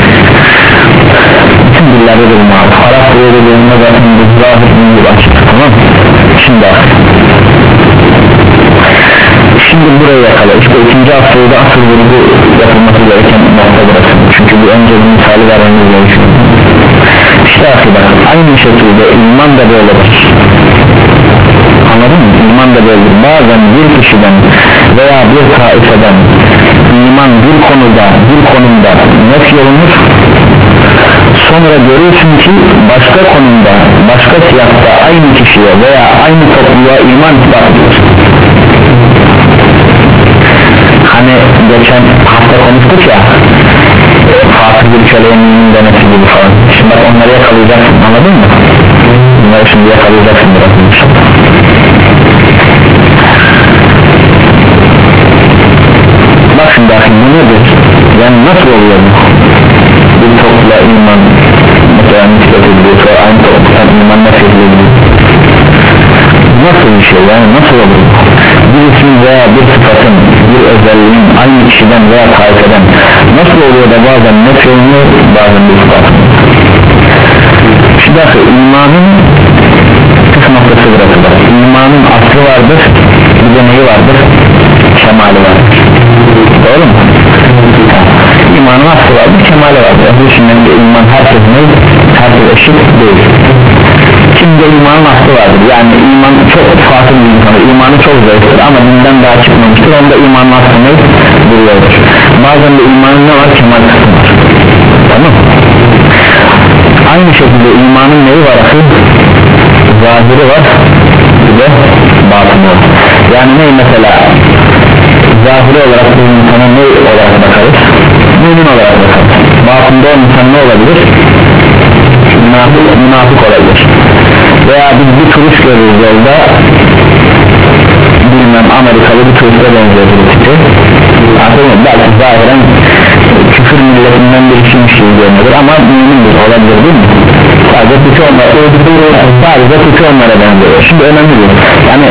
bütün dillerde de bu maruf. Arap duyduğunda zaten bu zahir bir açık. Tamam mı? Şimdi Şimdi buraya yakala. İşte ikinci haftayda asıl vurgu yapılması gereken nokta burası. Çünkü bu önce bir misali vermemiz gerekiyor. İşte bak, aynı şekilde iman da böyledir. Anladın mı? İman da böyledir. Bazen bir kişiden veya bir taifeden iman bir konuda, bir konumda nefy olunur. Sonra görürsün ki başka konumda, başka siyahta aynı kişiye veya aynı topluluğa iman ispat edilir. Hani geçen hafta konuştuk ya, Fatih bir köleğinin denesi gibi falan. Şimdi bak onları yakalayacaksın, anladın mı? Bunları şimdi yakalayacaksın biraz inşallah. Bak şimdi akım bu nedir? Yani nasıl oluyor bu? Bir topluluğa iman mesela nispet ediliyor, sonra aynı topluluktan iman nefret ediliyor. Nasıl bir şey yani, nasıl olur? Bir isim veya bir sıfatın, bir özelliğin aynı kişiden veya taifeden nasıl oluyor da bazen nefret oluyor, bazen bir sıfat. Şu dakika imanın kısa noktası burası da. İmanın aslı vardır, bir de neyi vardır? Kemali vardır. Doğru mu? İmanın aslı vardır, kemali vardır. Bu şimdi iman herkes ne? Herkes eşit değil. Şimdi imanın aslı vardır, yani iman çok farklı bir insan, imanı çok zayıftır ama dinden daha çıkmamıştır, onda imanın aslı ne? Duruyordur. Bazen de imanın ne var? Kemal kısmı var. Tamam. Aynı şekilde imanın neyi var? Zahiri var, bir de batını var. Yani ne mesela? Zahiri olarak bir insana ne olarak bakarız? mümin olarak bakar. Batında o insan ne olabilir? Münafık, münafık olabilir. Veya biz bir turist görürüz yolda, bilmem Amerikalı bir turiste benziyor bir tipi, belki zahiren küfür milletinden bir kimmiş gibi görünür ama mümindir, olabilir değil mi? Sadece tipi onlara, sadece tipi onlara benziyor. Şimdi önemli değil. Yani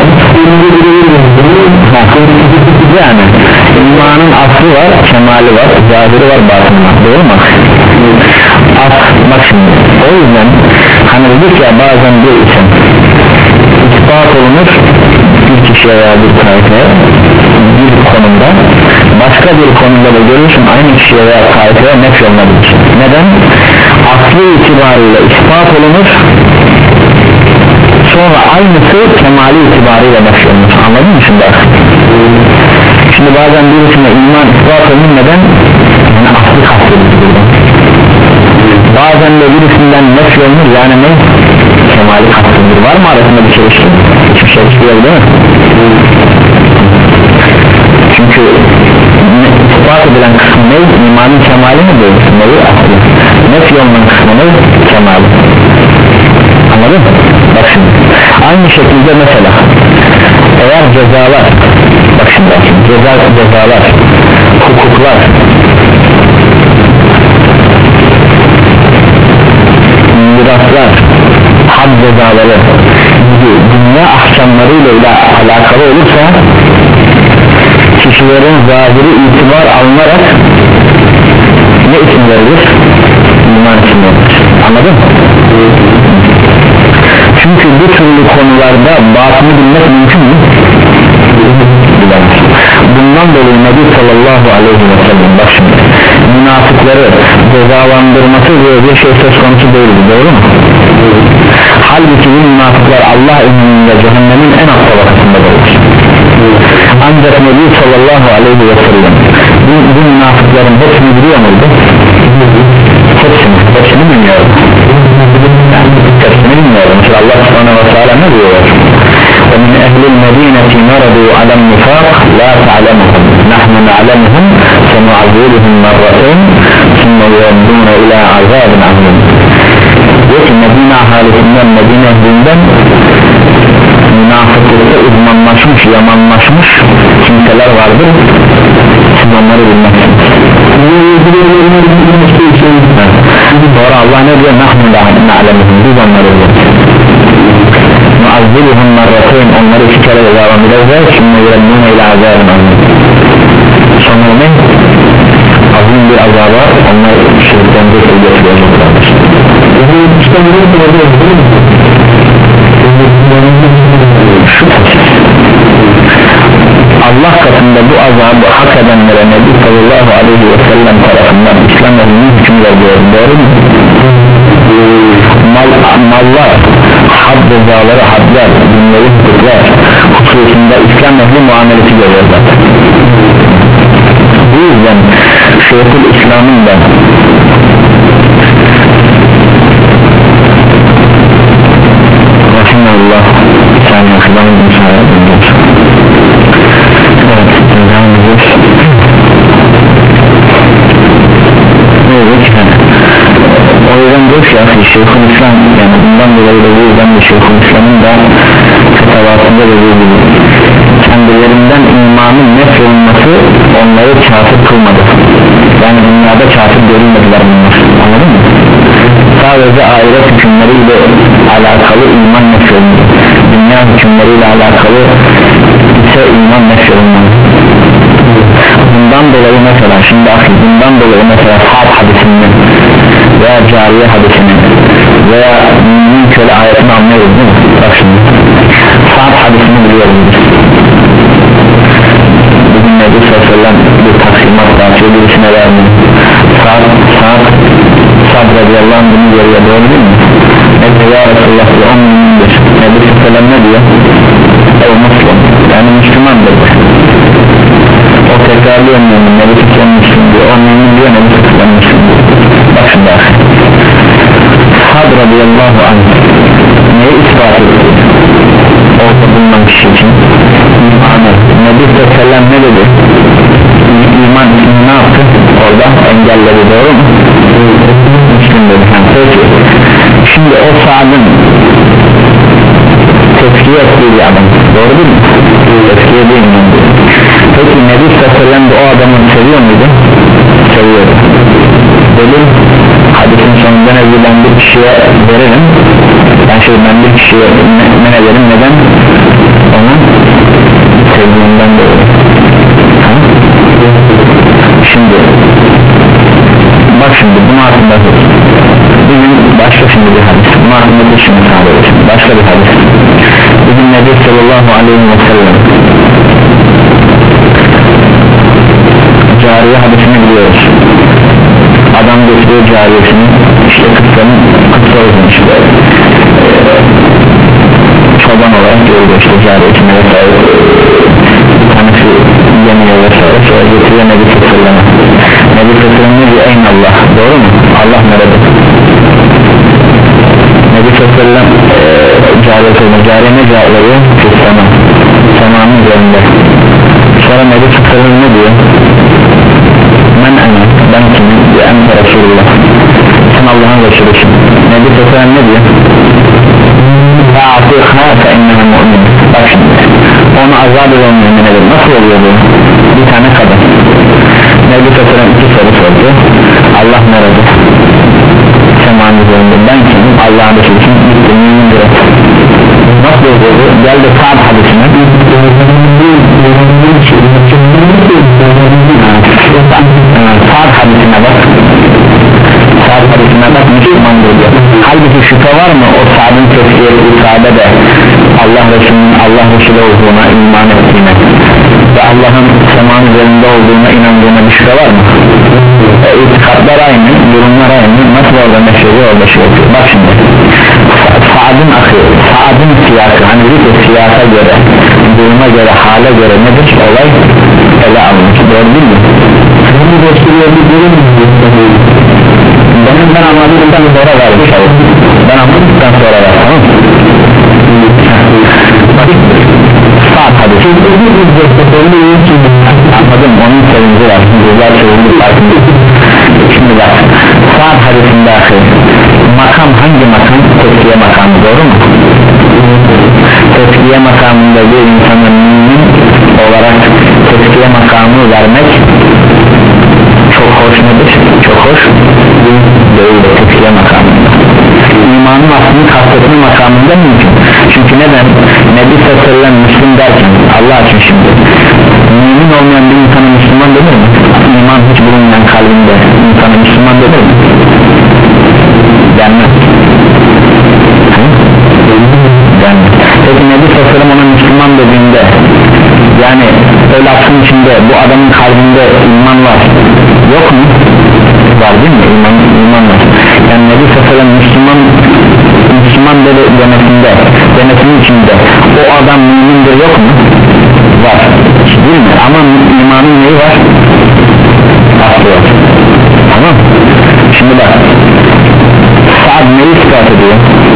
yani imanın aslı var, kemali var, zahiri var, batını var, doğru mu? As, bak şimdi, o yüzden hani dedik ya bazen bir isim ispat olunur bir kişiye veya bir taifeye bir konumda, başka bir konuda da görürsün aynı kişiye veya taifeye nef yolunabilir. Neden? Aslı itibariyle ispat olunur, sonra aynısı kemali itibariyle nef yolunur. Anladın mı şimdi? Şimdi bazen birisine iman ispat olunur, neden? Yani aslı kastedilir burada. Bazen de birisinden nef yolunur, yani ne? Kemali kastedilir. Var mı arasında bir çelişki? Hiçbir çelişki yok değil mi? Çünkü ispat edilen kısmı ne? İmanın kemali mi diyor? Neyi aslı? Nef yolunun kısmı ne? Kemali. Anladın mı? Bak şimdi. Aynı şekilde mesela eğer cezalar, bak şimdi ceza, cezalar, hukuklar, miraslar, had cezaları gibi dünya ahkamlarıyla ile alakalı olursa kişilerin zahiri itibar alınarak ne isim verilir? İman isim verilir. Anladın mı? Çünkü bu türlü konularda batını bilmek mümkün mü? Bilemez. Bundan dolayı Nebi sallallahu aleyhi ve sellem bak şimdi münafıkları cezalandırması diye bir şey söz konusu değildi, doğru mu? Halbuki bu münafıklar Allah önünde cehennemin en alt tabakasında olur. Ancak Nebi sallallahu aleyhi ve sellem bu, bu münafıkların hepsini biliyor muydu? Hepsini, hepsini bilmiyordu. Yani hepsini bilmiyordu. Mesela Allah subhanahu wa ta'ala ne diyor? ومن أهل المدينة مرضوا على النفاق لا تعلمهم نحن نعلمهم سنعذبهم مرتين ثم يردون إلى عذاب عظيم. Diyor ki Medine ahalisinden, Medine ehlinden münafıklıkta uzmanlaşmış, yamanlaşmış kimseler vardır, siz onları bilmezsiniz. Sonra Allah ne diyor? nahnu na'lemuhum, biz onları biliriz. Nu'azziluhum marrateyn, onları iki kere cezalandıracağız, şimdi yürennûne ile azâbın azîm. Sonra ne? Azim bir azaba onlar şirkten de götürüyorlar. Allah katında bu azabı hak edenlere Nebi sallallahu aleyhi ve sellem tarafından İslam ehlinin hüküm veriyor, doğru mu? Mal, mallar, had cezaları, hadler, dünyevi hukuklar hususunda İslam ehli muamelesi görüyor zaten. Bu yüzden Şeyhül İslam'ın da Rahimullah saniye kılamın müsaade edilir. Evet, devam ediyoruz. Evet, o yüzden diyor ki Şeyhül İslam, yani bundan dolayı da bu yüzden de Şeyhül İslam'ın da fetavasında dediği gibi kendilerinden imanın nef olması onları kafir kılmadı. Yani dünyada kafir görülmediler bunlar, anladın mı? Sadece ahiret hükümleriyle alakalı iman nef olundu, dünya hükümleriyle alakalı ise iman nef olundu. Bundan dolayı mesela şimdi akıl, bundan dolayı mesela Sa'd hadisini veya cariye hadisini veya mümin köle ayetini anlıyoruz değil mi? Bak şimdi Sa'd hadisini biliyoruz biz. Bugün Nebi sallallahu aleyhi ve sellem bir taksimat dağıtıyor, birisine vermiyor. Sa'd, Sa'd, Sa'd radiyallahu anh bunu görüyor, doğru değil mi? Ne diyor ya Resulullah diyor, o mümindir. Nebi sallallahu aleyhi ve sellem ne diyor? O Müslüman, yani Müslümandır. O tekrarlıyor mümin, Nebi sallallahu aleyhi ve sellem Müslüman diyor, o mümin diyor, Nebi sallallahu aleyhi ve sellem Müslüman diyor. Bak şimdi akıl. Sa'd radiyallahu anh neyi ispat ediyor? Orada bulunan kişi için imanı. Nebi sallallahu aleyhi ve sellem ne dedi? İman ismini ne yaptı? Orada da engelledi, doğru mu? Müslüm dedi. Peki şimdi o Sa'd'ın tezkiye ettiği bir adam, doğru değil mi? Tezkiye değil mi? Peki Nebi sallallahu aleyhi ve sellem de o adamı seviyor muydu? Seviyordu. Delil hadisin sonunda ne ben bir kişiye veririm, ben şey ben bir kişiye men ederim, neden? Onu sevdiğimden dolayı. Şimdi bak şimdi bunun hakkında bugün başka şimdi bir hadis, bunun hakkında bir şimdi sadece başka bir hadis. Bugün Nebi sallallahu aleyhi ve sellem cariye hadisini biliyoruz. Adam götürüyor cariyesini, işte kıtsanın kıtsa olsun işte ee, çoban olarak görüyor işte cariyesini vesaire, bir tanesi yemiyor vesaire, sonra getiriyor Nebi sallallahu aleyhi ve sellem. Nebi sallallahu aleyhi ve sellem ne diyor? Ey Allah, doğru mu? Allah nerede? Nebi sallallahu aleyhi ve sellem ee, cariye sormuyor, cariye ne cevaplıyor? Kıtsana, zamanın üzerinde. Sonra Nebi sallallahu aleyhi ve sellem ne diyor? Men ana, ben kimim? Ve ente Resulullah, sen Allah'ın Resulüsün. Nebi sallallahu aleyhi ve sellem ne diyor? Fa'atikha fe inneha mu'min. Bak şimdi onu azab eden mümin edir. Nasıl oluyor bu? Bir tane kadın Nebi sallallahu aleyhi ve sellem iki soru sordu. Allah nerede? Semanın üzerinde. Ben kimim? Allah'ın Resulüsün. Gitti mümindir. Nasıl oluyor bu? Geldi Sa'd hadisine. Sa'd hadisine bak. Sa'd hadisine bak, Müslümandır diyor. Halbuki şüphe var mı o Sa'd'ın tezkiye ettiği sahabede Allah Resulü'nün Allah Resulü olduğuna iman ettiğine ve Allah'ın semanın üzerinde olduğuna inandığına bir şüphe var mı? E, itikadlar aynı, yorumlar aynı. Nasıl orada meşhuri orada şey yapıyor? Bak şimdi Sa'd'ın akı, Sa'd'ın siyası, hani bir de siyasa göre, duruma göre, hale göre nedir? Olay ele almış, doğru değil mi? Bunu gösteriyor bir durum mu? Benim ben anladıktan sonra vermiş olayım. Ben anladıktan sonra ver, tamam mı? Sa'd hadisi anladım, onun sevinci var, güzel sevinci farkında. Şimdi bak, Sa'd hadisinde makam hangi makam? Tezkiye makamı, doğru mu? Tezkiye makamında bir insanın mümin olarak tezkiye makamı vermek çok hoş nedir? Çok hoş değil de tezkiye makamında. İmanın aslını kastetme makamında mümkün. Çünkü neden? Nebi sallallahu aleyhi ve sellem Müslüm derken Allah için şimdi mümin olmayan bir insana Müslüman denir mi? İman hiç bulunmayan kalbinde insana Müslüman denir mi? Denmez. Denmez. Peki Nebi sallallahu aleyhi ve sellem ona Müslüman dediğinde, yani o lafın içinde bu adamın kalbinde iman var, yok mu? Var değil mi? İman, iman var. Yani Nebi sallallahu aleyhi ve sellem Müslüman Müslüman dedi demesinde, demesinin içinde o adam mümindir, yok mu? Var değil mi? Ama imanın neyi var? Aslı yok. Tamam. Şimdi bak, Sa'd neyi ispat ediyor?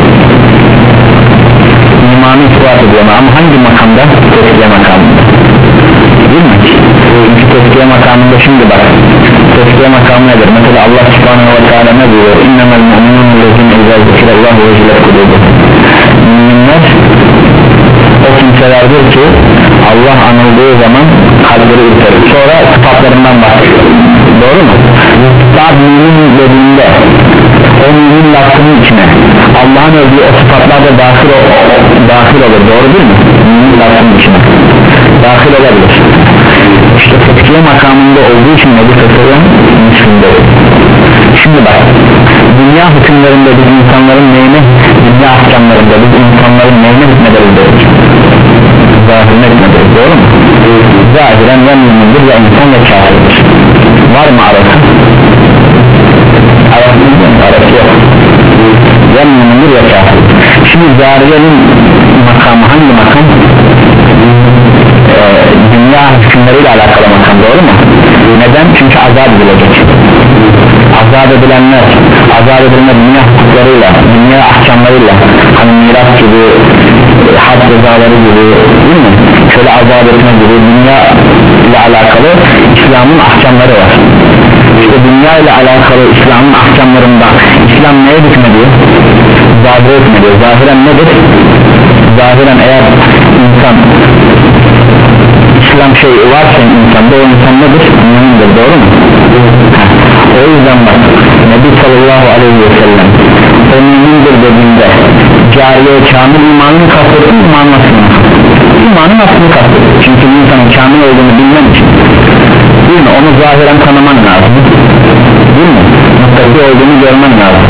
İmanı ispat ediyor ama hangi makamda? Tezkiye makamında, değil mi? Çünkü tezkiye makamında şimdi bak, tezkiye makamı nedir? Mesela Allah subhanahu ve teala ne diyor? İnnemel mu'minun lezine izâ zikirallahu ve cilet kulubu. Müminler o kimselerdir ki Allah anıldığı zaman kalpleri ürperir. Sonra sıfatlarından bahsediyor, doğru mu? Sa'd mümin dediğinde o mümin lafının içine Allah'ın övdüğü o sıfatlar da dahil, o, dahil olur, doğru değil mi? Mümin lafının içine dahil olabilir. İşte tezkiye makamında olduğu için Nebi sallallahu aleyhi ve sellem Müslüm'de. Şimdi bak, dünya hükümlerinde biz insanların neyine, dünya ahkamlarında biz insanların neyine hükmederiz? Zahirine hükmederiz, doğru mu? Zahiren ya mümindir ya insan ya kafirdir. Var mı arası? Arası yok, arası yok. Ya mümindir ya kafirdir. Şimdi zahiriyenin makamı hangi makam? Ee, dünya hükümleriyle alakalı makam, doğru mu? Neden? Çünkü azap edilecek. Azap edilenler, azap edilenler dünya hukuklarıyla, dünya ahkamlarıyla, hani miras gibi, had cezaları gibi, değil mi? Şöyle azap etme gibi dünya ile alakalı İslam'ın ahkamları var. İşte ile alakalı İslam'ın ahkamlarında İslam neye hükmediyor? Zahire hükmediyor. Zahiren nedir? Zahiren eğer insan İslam şeyi varsa insanda o insan nedir? Mümindir, doğru mu? O yüzden bak Nebi sallallahu aleyhi ve sellem o mümindir dediğinde cariye kamil imanını kastediyor, imanın aslını imanın aslını kastediyor. Çünkü bir insanın kamil olduğunu bilmen için değil mi? Onu zahiren tanıman lazım, değil mi? Mutlaka olduğunu görmen lazım.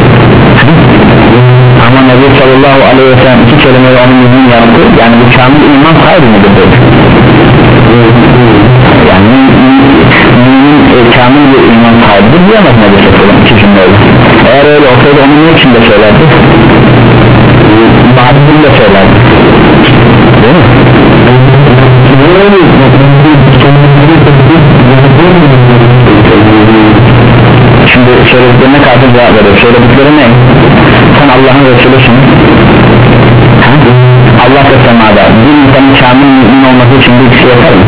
Ama Nebi sallallahu aleyhi ve sellem iki kelimeyi onun mümin yaptı. Yani bu kamil iman sahibi midir dedi? Yani mümin e, kamil bir iman sahibidir diyemez Nebi sallallahu aleyhi ve sellem iki cümleyi. Eğer öyle olsaydı onu ne için de söylerdi? Mağdur'un da söylerdi, değil mi? Şimdi söylediklerine karşı cevap veriyor. Söyledikleri ne? Sen Allah'ın Resulüsün, Allah da semada. Bir insanın kamil mümin olması için bir şey yapar mı?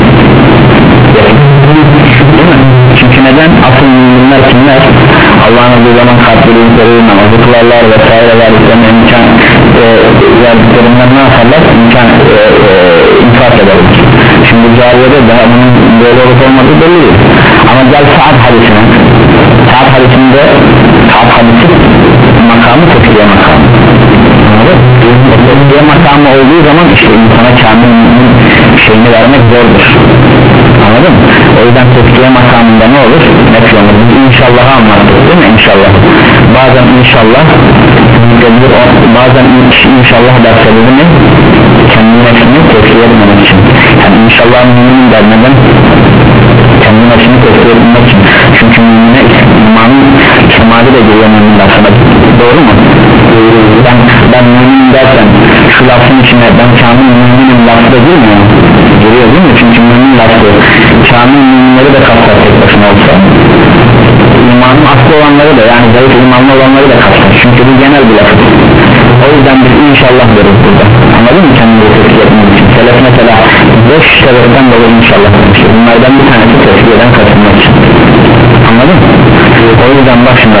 Değil mi? Çünkü neden? Asıl müminler kimler? Allah'ın olduğu zaman kalpleri namazı kılarlar vesaire verdiklerine imkan e, verdiklerinden ne yaparlar? İmkan e, e, infak ederler. Şimdi cariyede daha bunun böyle olup olmadığı belli değil. Ama gel Sa'd hadisine, Sa'd hadisinde Sa'd hadisi makamı tefiye makamı, anladın? Tefiye makamı olduğu zaman işte insana kamil şeyini vermek zordur, anladın mı? O yüzden tefiye makamında ne olur? Ne olur? Biz inşallah'ı anlattık, değil mi? İnşallah. Bazen inşallah gelir, bazen inşallah dersleri ne? Kendi nefsini tefiye etmemek için. Yani inşallah müminin der, neden? Kendi nefsini tefiye etmek için. Çünkü mümine imanın kemali de geliyor mümin lafına, doğru mu? Ben, ben mümin dersen şu lafın içine ben kamil müminin lafı da girmiyor mu? Giriyor değil mi? Çünkü mümin lafı kamil müminleri de kapsar tek başına olsa, imanın aslı olanları da, yani zayıf imanlı olanları da kapsar. Çünkü bu genel bir lafı. O yüzden biz inşallah deriz burada, anladın mı? Kendini tefiye etmek için. Selef mesela beş sebepten dolayı inşallah demiştir. Bunlardan bir tanesi tefiyeden katılmak için, anladın mı? O yüzden bak şimdi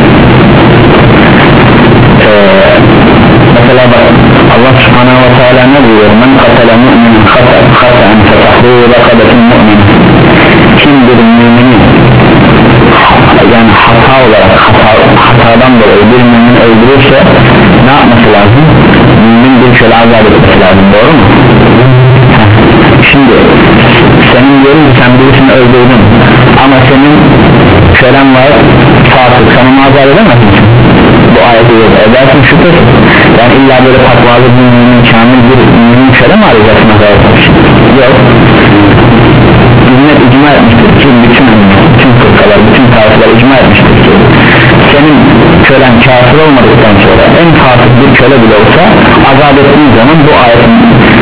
ee, mesela bak Allah subhanahu wa ta'ala ne diyor? Men katale mu'minin hata'en fetahruhu rakabetin mu'min. Kim bir mümini yani hata olarak hata, hatadan dolayı bir mümin öldürürse ne yapması lazım? Mümin bir şöyle azap etmesi lazım, doğru mu? Şimdi senin diyorum ki sen birisini öldürdün ama senin şölen var fasık, sen onu azap edemez misin? Bu ayeti yok, edersin şüphesiz. Yani illa böyle takvalı bir mümin, kamil bir mümin şöyle mi arayacaksın azap etmek? Yok. Ümmet icma etmiştir ki bütün ümmet, bütün fırkalar, bütün tarifler icma etmiştir ki senin kölen kafir olmadıktan sonra en fasık bir köle bile olsa azap ettiğin zaman bu ayetin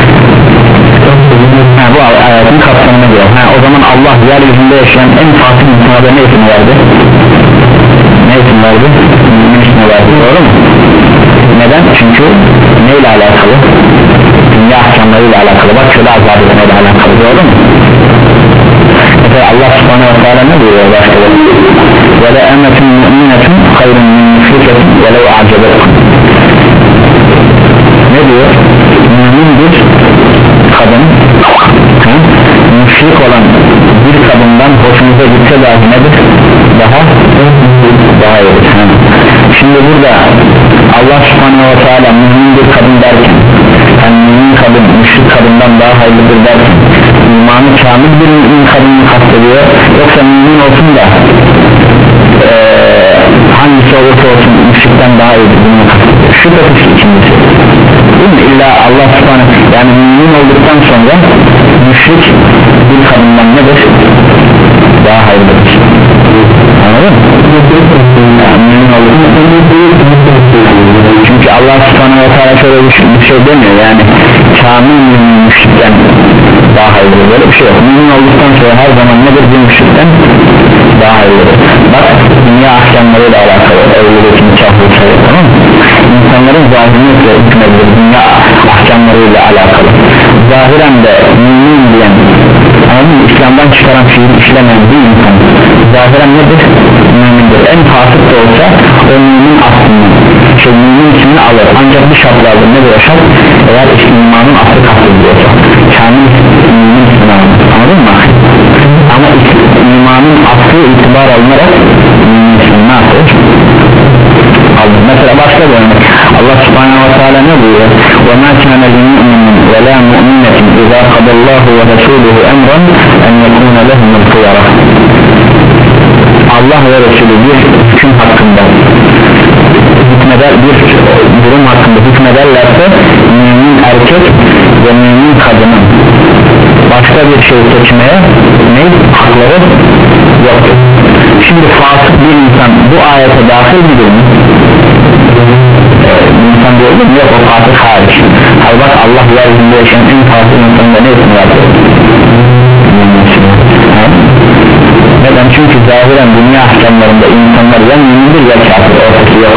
ha, bu ayetin kapsamına giriyor. Ha, o zaman Allah yeryüzünde yaşayan en fasık insana ne isim verdi? Ne isim verdi? Mümin ismi verdi, doğru mu? Neden? Çünkü neyle alakalı? Dünya ahkamlarıyla alakalı. Bak şöyle azap etmeyle alakalı, doğru mu? Mesela Allah subhanahu wa ta'ala ne diyor başka? Ve le emetun mu'minetun hayrun min müşriketin ve lev a'cebetun. Ne diyor? Mümin bir kadın, ha? Müşrik olan bir kadından hoşunuza gitse dahi nedir? Daha daha iyidir. Ha? Şimdi burada Allah subhanahu wa ta'ala mümin bir kadın derken, yani mümin kadın müşrik kadından daha hayırlıdır derken imanı kamil bir mümin kadını kastediyor, yoksa mümin olsun da ee, hangisi olursa olsun müşrikten daha iyidir bunu kastediyor. Şüphesiz ikincisi, değil mi? İlla Allah subhanahu, yani mümin olduktan sonra müşrik bir kadından nedir? Daha hayırlıdır. Anladın mı? Çünkü Allah subhanahu wa ta'ala şöyle bir şey demiyor, yani kamil mümin müşrikten daha hayırlıdır, böyle bir şey yok. Mümin olduktan sonra her zaman nedir? Bir müşrikten daha hayırlıdır. Bak dünya ahkamlarıyla alakalı evlilik nikahlı sayı, tamam mı? İnsanların zahirinlikle hükmedilir dünya ahkamlarıyla alakalı. Zahiren de mümin diyen, anladın mı? İslam'dan çıkaran fiil işlemeyen bir insan zahiren nedir? Mümindir. En fasık da olsa o mümin aslında şey mümin ismini alır ancak bir şart lazım. Nedir o şart? Eğer imanın aslı kastediyorsa kamil mümin ismini alır, anladın mı? Ama imanın aslı itibar alınarak mümin ismini ne yapıyor? Alır. Mesela başka bir örnek Allah subhanahu wa ta'ala ne buyuruyor? وَمَا كَانَ لِمُؤْمِنٍ وَلَا مُؤْمِنَةٍ إِذَا قَضَى اللّٰهُ وَرَسُولُهُ أَمْرًا أَنْ يَكُونَ لَهُمُ الْخِيَرَةُ. Allah ve Resulü bir hüküm hakkında hükmeder, bir durum hakkında hükmederlerse mümin erkek ve mümin kadının başka bir şey seçmeye ne hakları yoktur. Şimdi fasık bir insan bu ayete dahil midir mi? İnsan diyor mu? Yok, o fasık hariç. Hayır bak, Allah yeryüzünde yaşayan en fasık insanında ne ismi yapıyor? Neden? Çünkü zahiren dünya ahkamlarında insanlar ya mümindir ya kafir, ortası yok.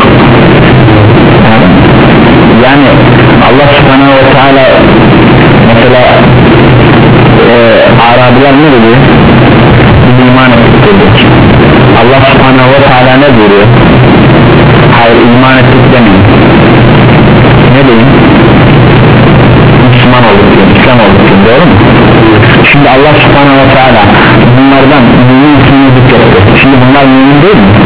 Yani Allah subhanahu ve teala mesela e, Arabiler ne dedi? Biz iman ettik dedik. Allah subhanahu ve teala ne diyor? Hayır, iman ettik demeyin. Ne diyeyim? Müslüman olduk diyor, İslam olduk diyor, doğru mu? Şimdi Allah subhanahu ve teala bunlardan mümin ismini zikretti. Şimdi bunlar mümin değil mi?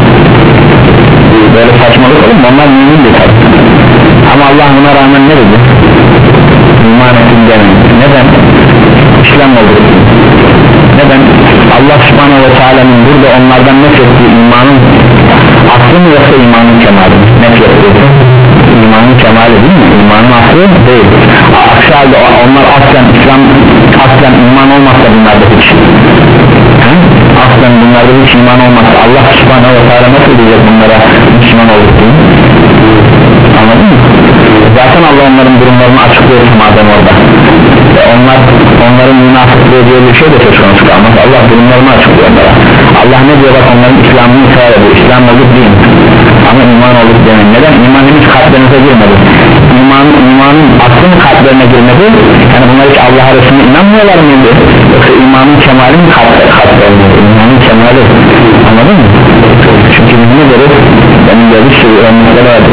Böyle saçmalık olur mu? Onlar mümin değil tabi. Ama Allah buna rağmen ne dedi? İman ettim demeyin. Neden? İslam olduk. Neden? Allah subhanahu ve teala'nın burada onlardan nefrettiği imanın aslı mı yoksa imanın kemali mi? Nefrettiği imanın kemali değil mi? İmanın aslı değil. Aksi halde onlar aslen İslam, aslen iman olmazsa bunlarda hiç He? aslen bunlarda hiç iman olmazsa Allah subhanahu ve teala nasıl diyecek bunlara Müslüman olduk diye? Anladın mı? Zaten Allah onların durumlarını açıklıyor madem orada. Ve onlar, onların münafıklığı diye bir şey de söz konusu kalmaz. Allah durumlarını açıklıyor onlara. Allah ne diyor? Bak, onların İslam'ını ısrar ediyor. İslam olduk değil ama iman olduk demeyin. Neden? İman henüz kalplerinize girmedi. İman, imanın aslı mı kalplerine girmedi? Yani bunlar hiç Allah'a Resulüne inanmıyorlar mıydı? Yoksa imanın kemali mi kalplerine? İmanın kemali, anladın mı? Çünkü biz ne deriz? Benim de bir sürü örnekler vardır.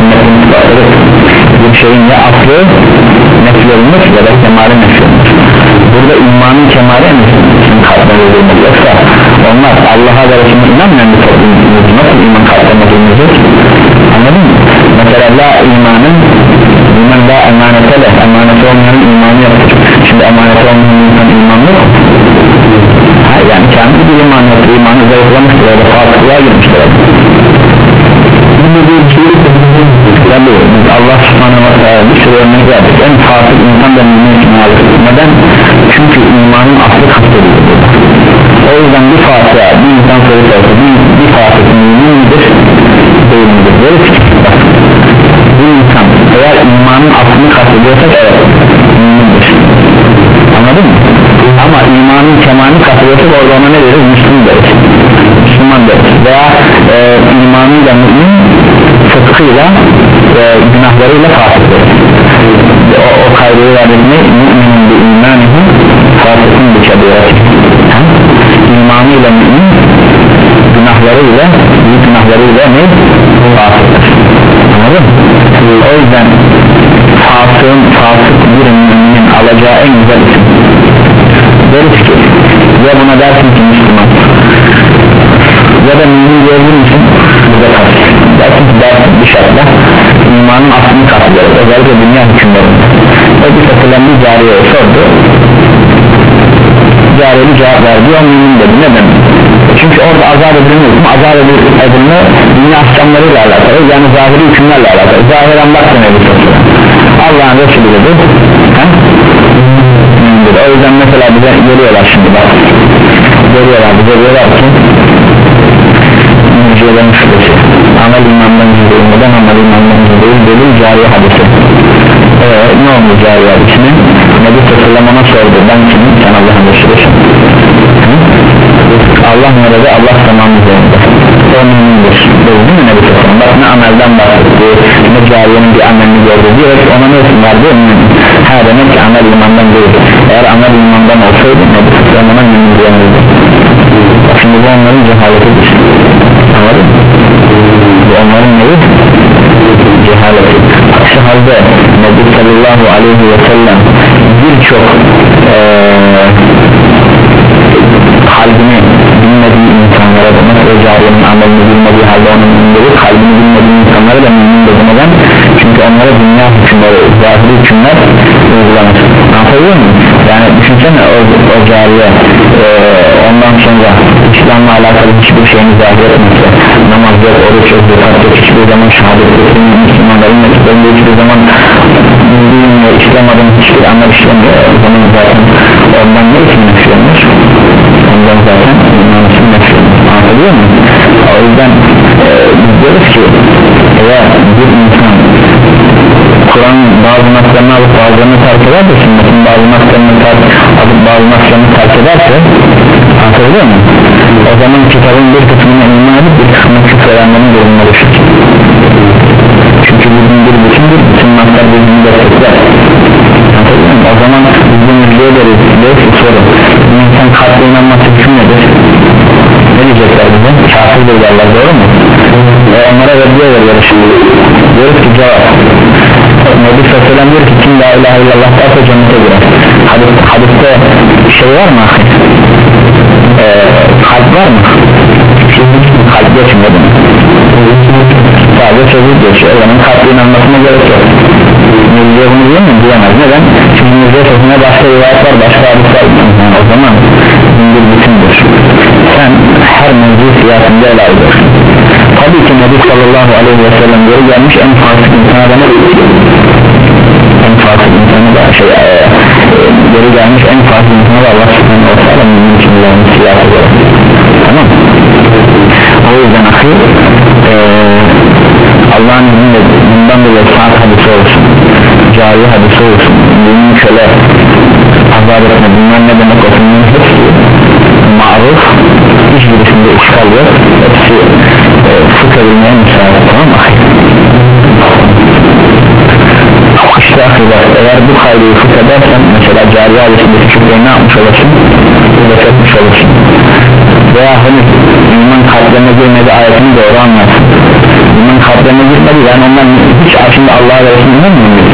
Bir şeyin ya aslı nefyolunur ya da kemali nefyolunur. Burada imanın kemali mi? Kalplerine girmedi. Yoksa onlar Allah'a ve Resulüne inanmayan bir toplum. Nasıl iman kalplerine girmeyecek? Anladın mı? Mesela la imanın iman la emanete de emaneti olmayanın imanı yoktur. Şimdi emaneti olmayan insan iman yok. Ha, yani kendi bir iman yoktur. İmanı zayıflamıştır ya da fasıklığa girmiştir. Tabi Allah subhanahu wa ta'ala bir sürü örnek verdik. En fasık insan da mümin için alır. Neden? Çünkü imanın aslı kastedilir. O yüzden bir fasığa bir insan soruyorsa bir, bir fasık mümin midir? Değil midir? Böyle ki bir insan eğer imanın aslını kastediyorsak evet mümindir. Anladın mı? Ama imanın kemalini kastediyorsak orada ona ne deriz? Müslüman deriz. Müslüman deriz. Veya e, imanıyla mümin fıkhıyla e, günahlarıyla fasık deriz. O, o kaydıyı verdik ne? Müminin bir imanı fasıkın bir kebirati. İmanıyla mümin günahlarıyla büyük günahlarıyla ne? Fasıktır. Anladın mı? O yüzden fasığın fasık bir müminin alacağı en güzel isim deriz ki ya buna dersin ki Müslüman ya da mümin diyebilir misin? Burada kalsın dersin ki dersin bir şartla imanın aslını katılıyor özellikle dünya hükümlerinde. O bir satılan bir cariyeye sordu, cariyeli cevap verdi, o mümin dedi. Neden? Çünkü orada azap edilmiyor mu? Azap edilme dünya ahkamlarıyla alakalı, yani zahiri hükümlerle alakalı. Zahiren baktın evi soruyor Allah'ın Resulü dedi. O yüzden mesela bize geliyorlar şimdi bak geliyorlar bize diyorlar ki mürciyelerin şüphesi amel imandan yüzdeyi neden amel imandan yüzdeyi delil cariye hadisi. Eee ne olmuş cariye hadisini? Nebi Sallam'a sordu, ben kimim? Sen Allah'ın Resulüsün. Allah nerede? Allah tamam üzerinde. O mümindir. Değil mi Nebi Sallam? Bak ne amelden bahsetti, ne cariyenin bir amelini gördü diyerek ona ne isim verdi? Ha demek ki amel imandan değil. Eğer amel imandan olsaydı Nebi Sallam'a mümin diyemezdi. Şimdi şimdi bu onların cehaletidir. Anladın mı? Bu onların neyi? Cehaleti. Aksi halde Nebi sallallahu aleyhi ve sellem birçok ee, kalbini bilmediği insanlara da nasıl o cariyenin amelini bilmediği halde onun bilmediği kalbini bilmediği insanlara da mümin demeden, çünkü onlara dünya hükümleri, zahiri hükümler uygulanır. Anlatabiliyor muyum? Yani düşünsene o, o cariye e, ondan sonra İslam'la alakalı hiçbir şeyini zahir etmekse, namaz yok, oruç yok, zekat yok, hiçbir zaman şehadet etmeyi, Müslümanların mektularında hiçbir zaman din ve İslam adına hiçbir amel işlemiyor. O zaman zaten ondan ne için nefşlenir? Ondan zaten imanısını nefşlenir. Anlatabiliyor muyum? O yüzden e, biz diyoruz ki eğer bir insan Kur'an'ın bazı naklarını alıp bazılarını terk ederse, sünnetin bazı naklarını alıp bazı naklarını terk ederse, anlatabiliyor muyum? O zaman kitabın bir kısmına iman edip bir kısmına küfredenlerin durumuna düşür. Çünkü bizim bir bütündür, bütün naklar birbirini destekler. Anlatabiliyor muyum? O zaman bizim ülkeye deriz, deriz ki soru, bir insan kalple inanması hüküm nedir? Ne diyecekler bize? Kafirdir derler, doğru mu? Ve onlara reddiye veriyor şimdi. Diyoruz ki cevap, Nebi sallallahu aleyhi ve sellem diyor ki kim la ilahe illallah derse cennete girer. Hadis, hadiste şey var mı? Ee, kalp var mı? Kalp geçmedi mi? Sadece sözü geçiyor. O zaman kalple inanmasına gerek yok. Müziğe bunu diyor mu? Diyemez. Neden? Çünkü müziğe sözüne başka rivayet var, başka hadis var. Yani o zaman bir bütündür. Sen her mevzu siyasında ele alıyorsun. Tabii ki Nebi sallallahu aleyhi ve sellem geri gelmiş en fasık insana da ne? En fasık insana da şey e, geri gelmiş en fasık insana da Allah subhanahu wa ta'ala mümin için kullanmış siyasi olarak. Tamam. O yüzden ahi e, Allah'ın izniyle bundan dolayı saat hadisi olsun, cari hadisi olsun, mümin köle azab etme, bunlar ne demek olsun, hepsi maruf, hiçbirisinde işgal yok, hepsi e, fıkh edilmeye müsaade. Tamam mı? İşte akılar, eğer bu kaydeyi fıkh edersen mesela cari hadisindeki şüpheyi ne yapmış olursun? Üretmiş olursun. Veya henüz iman kalplerine girmedi ayetini doğru anlarsın. İman kalplerine girmedi, yani ondan hiç aslında Allah'a ve Resulü'nün inanmıyor.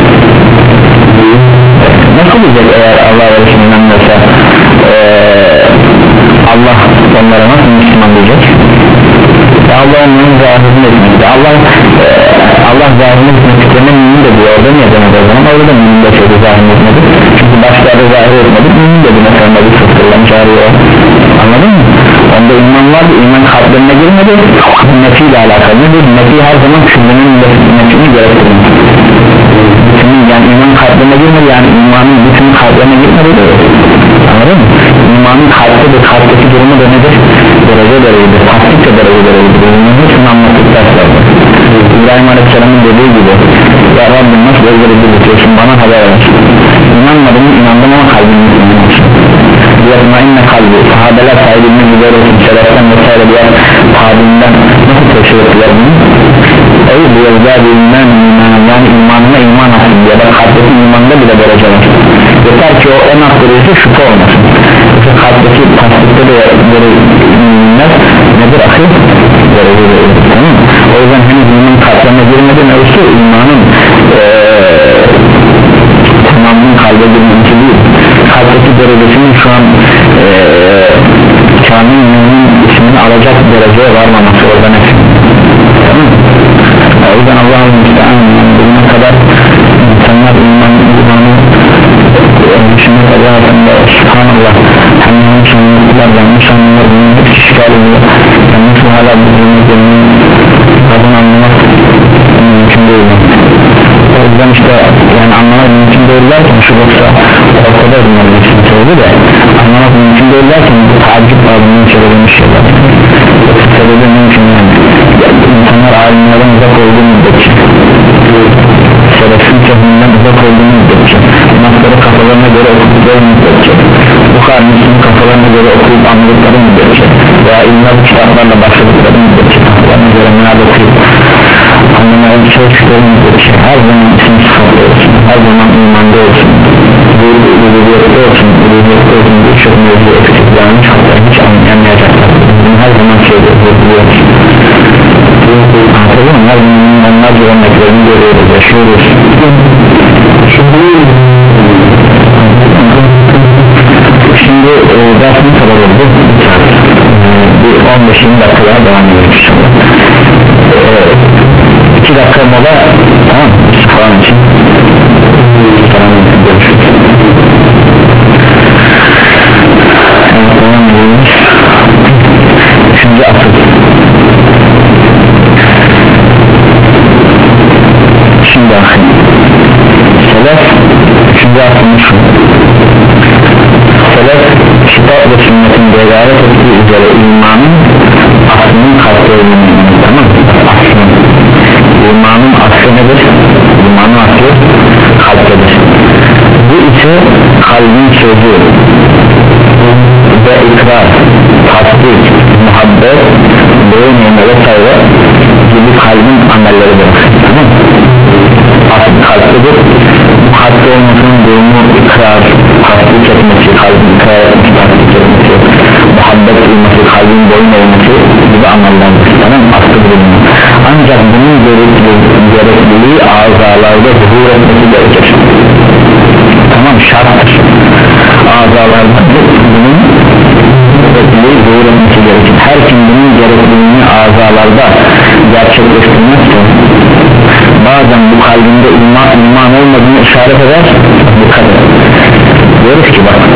Nasıl diyecek eğer Allah'a ve Resulü'nün inanmıyorsa ee, Allah onlara nasıl Müslüman diyecek? Ya Allah onların zahirini etmekte. Allah e, Allah zahirini etmeklerine mümin de diyor. Orada niye demedi o zaman? Orada da mümin de söyledi zahirini etmedi. Çünkü başlarda zahir etmedi, mümin dedi mesela Nebi Sıkkır'la çağırıyor. Anladın mı? Onda iman vardı, iman kalplerine girmedi. Nefi ile alakalı. Nedir? Nefi her zaman küllünün nefini gerektirir. Bütünün, yani iman kalplerine girmedi, yani imanın bütün kalplerine girmedi de. Anladın mı? İmanın kalpte de kalpteki durumu da nedir? Derece derecede, tasdikçe derece derecedir. Bunun hepsini anlattık derslerdir. İbrahim Aleyhisselam'ın dediği gibi, ya Rabbim nasıl özleri bildirtiyorsun, bana haber ver. İnanmadım, inandım ama kalbimi inanmışım. Diyatma inne kalbi, sahabeler sahibinin güzel olsun, şereften vesaire diğer tabiinden nasıl teşhir ettiler bunu? Ey bu yazıda bir iman, yani imanına iman asıl ya da kalpteki imanda bile derece var. Yeter ki o en alt derecesi şüphe olmasın. Yoksa kalpteki tasdikte de böyle imanlar nedir akıl? Derece derece, tamam mı? O yüzden henüz iman kalplerine girmeden ölçü imanın ee, tamamının kalbe girmesi değil. Kalpteki derecesinin şu an ee, kamil mümin ismini alacak dereceye varmaması orada ne? Tamam mı? O yüzden Allah'ın müstahane bugüne kadar insanlar iman, imanı düşünmek adına subhanallah hem yanlış anlatılar, yanlış anlatılar bunun hepsi işgal ediyor. Yani nasıl hala bu cümlenin adını anlamak mümkün değil. O yüzden işte yani anlamak mümkün değil derken şu yoksa ortada bunların için söyledi de anlamak mümkün değil derken bu tacip adının söylediğimiz şeyler. Sebebi mümkün yani. İnsanlar alimlerden uzak olduğu müddetçe, şerefsiz cehminden uzak olduğu müddetçe, nasları kafalarına göre okudukları müddetçe, bu kadar Müslüman kafalarına göre okuyup anladıkları müddetçe veya ilmler kitaplarla başladıkları müddetçe, kafalarına göre meal okuyup anlamaya bir şey çıktığı müddetçe her zaman isim sıfatlı olsun, her zaman imanda olsun, bu ülüviyette olsun, ülüviyette olsun, birçok mevzu eksiklerini çok da hiç anlayamayacaklar. şey yapabiliyor. Anladın mı? Onlarca örneklerini görüyoruz, yaşıyoruz. Şimdi e, dersini kadar oldu. Bir on beş yirmi dakikaya devam ediyoruz. E, iki dakika mola, tamam mı? Falan için. Tamam, görüşürüz. Evet, devam ediyoruz. Üçüncü asıl. Şimdi akıl. Selef, üçüncü asılın şu. Selef, kitap ve sünnetin delalet ettiği üzere imanın aslının kalpte olduğunu, tamam mı? Aslının. İmanın aslı nedir? İmanın aslı kalptedir. Bu ise kalbin sözü ve ikrar, tasdik, muhabbet, beyin yeme vesaire gibi kalbin amelleridir. Tamam mı? Asıl kalptedir. Bu kalpte olmasının durumu ikrar, tasdik etmesi, kalbin ikrar etmesi, tasdik etmesi, muhabbet duyması, kalbin boyun olması gibi amellerdir. Tamam mı? Aslı durumu. Ancak bunun gerekliliği azalarda zuhur etmesi gerekir. Tamam, şarttır. Azalarda bunun gerekliliği zuhur etmesi gerekir. Her kim bunun gerekliliğini azalarda gerçekleştirmezse bazen bu kalbinde iman, iman olmadığını işaret eder. Dikkat et. Diyoruz ki bak,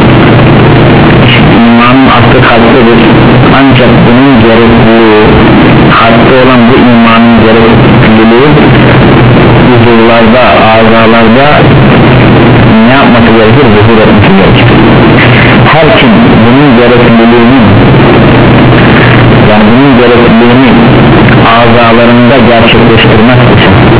imanın aslı kalptedir. Ancak bunun gerekliliği, kalpte olan bu imanın gerekliliği huzurlarda, azalarda ne yapması gerekir? Zuhur etmesi gerekir. Her kim bunun gerekliliğini, yani bunun gerekliliğini azalarında gerçekleştirmezse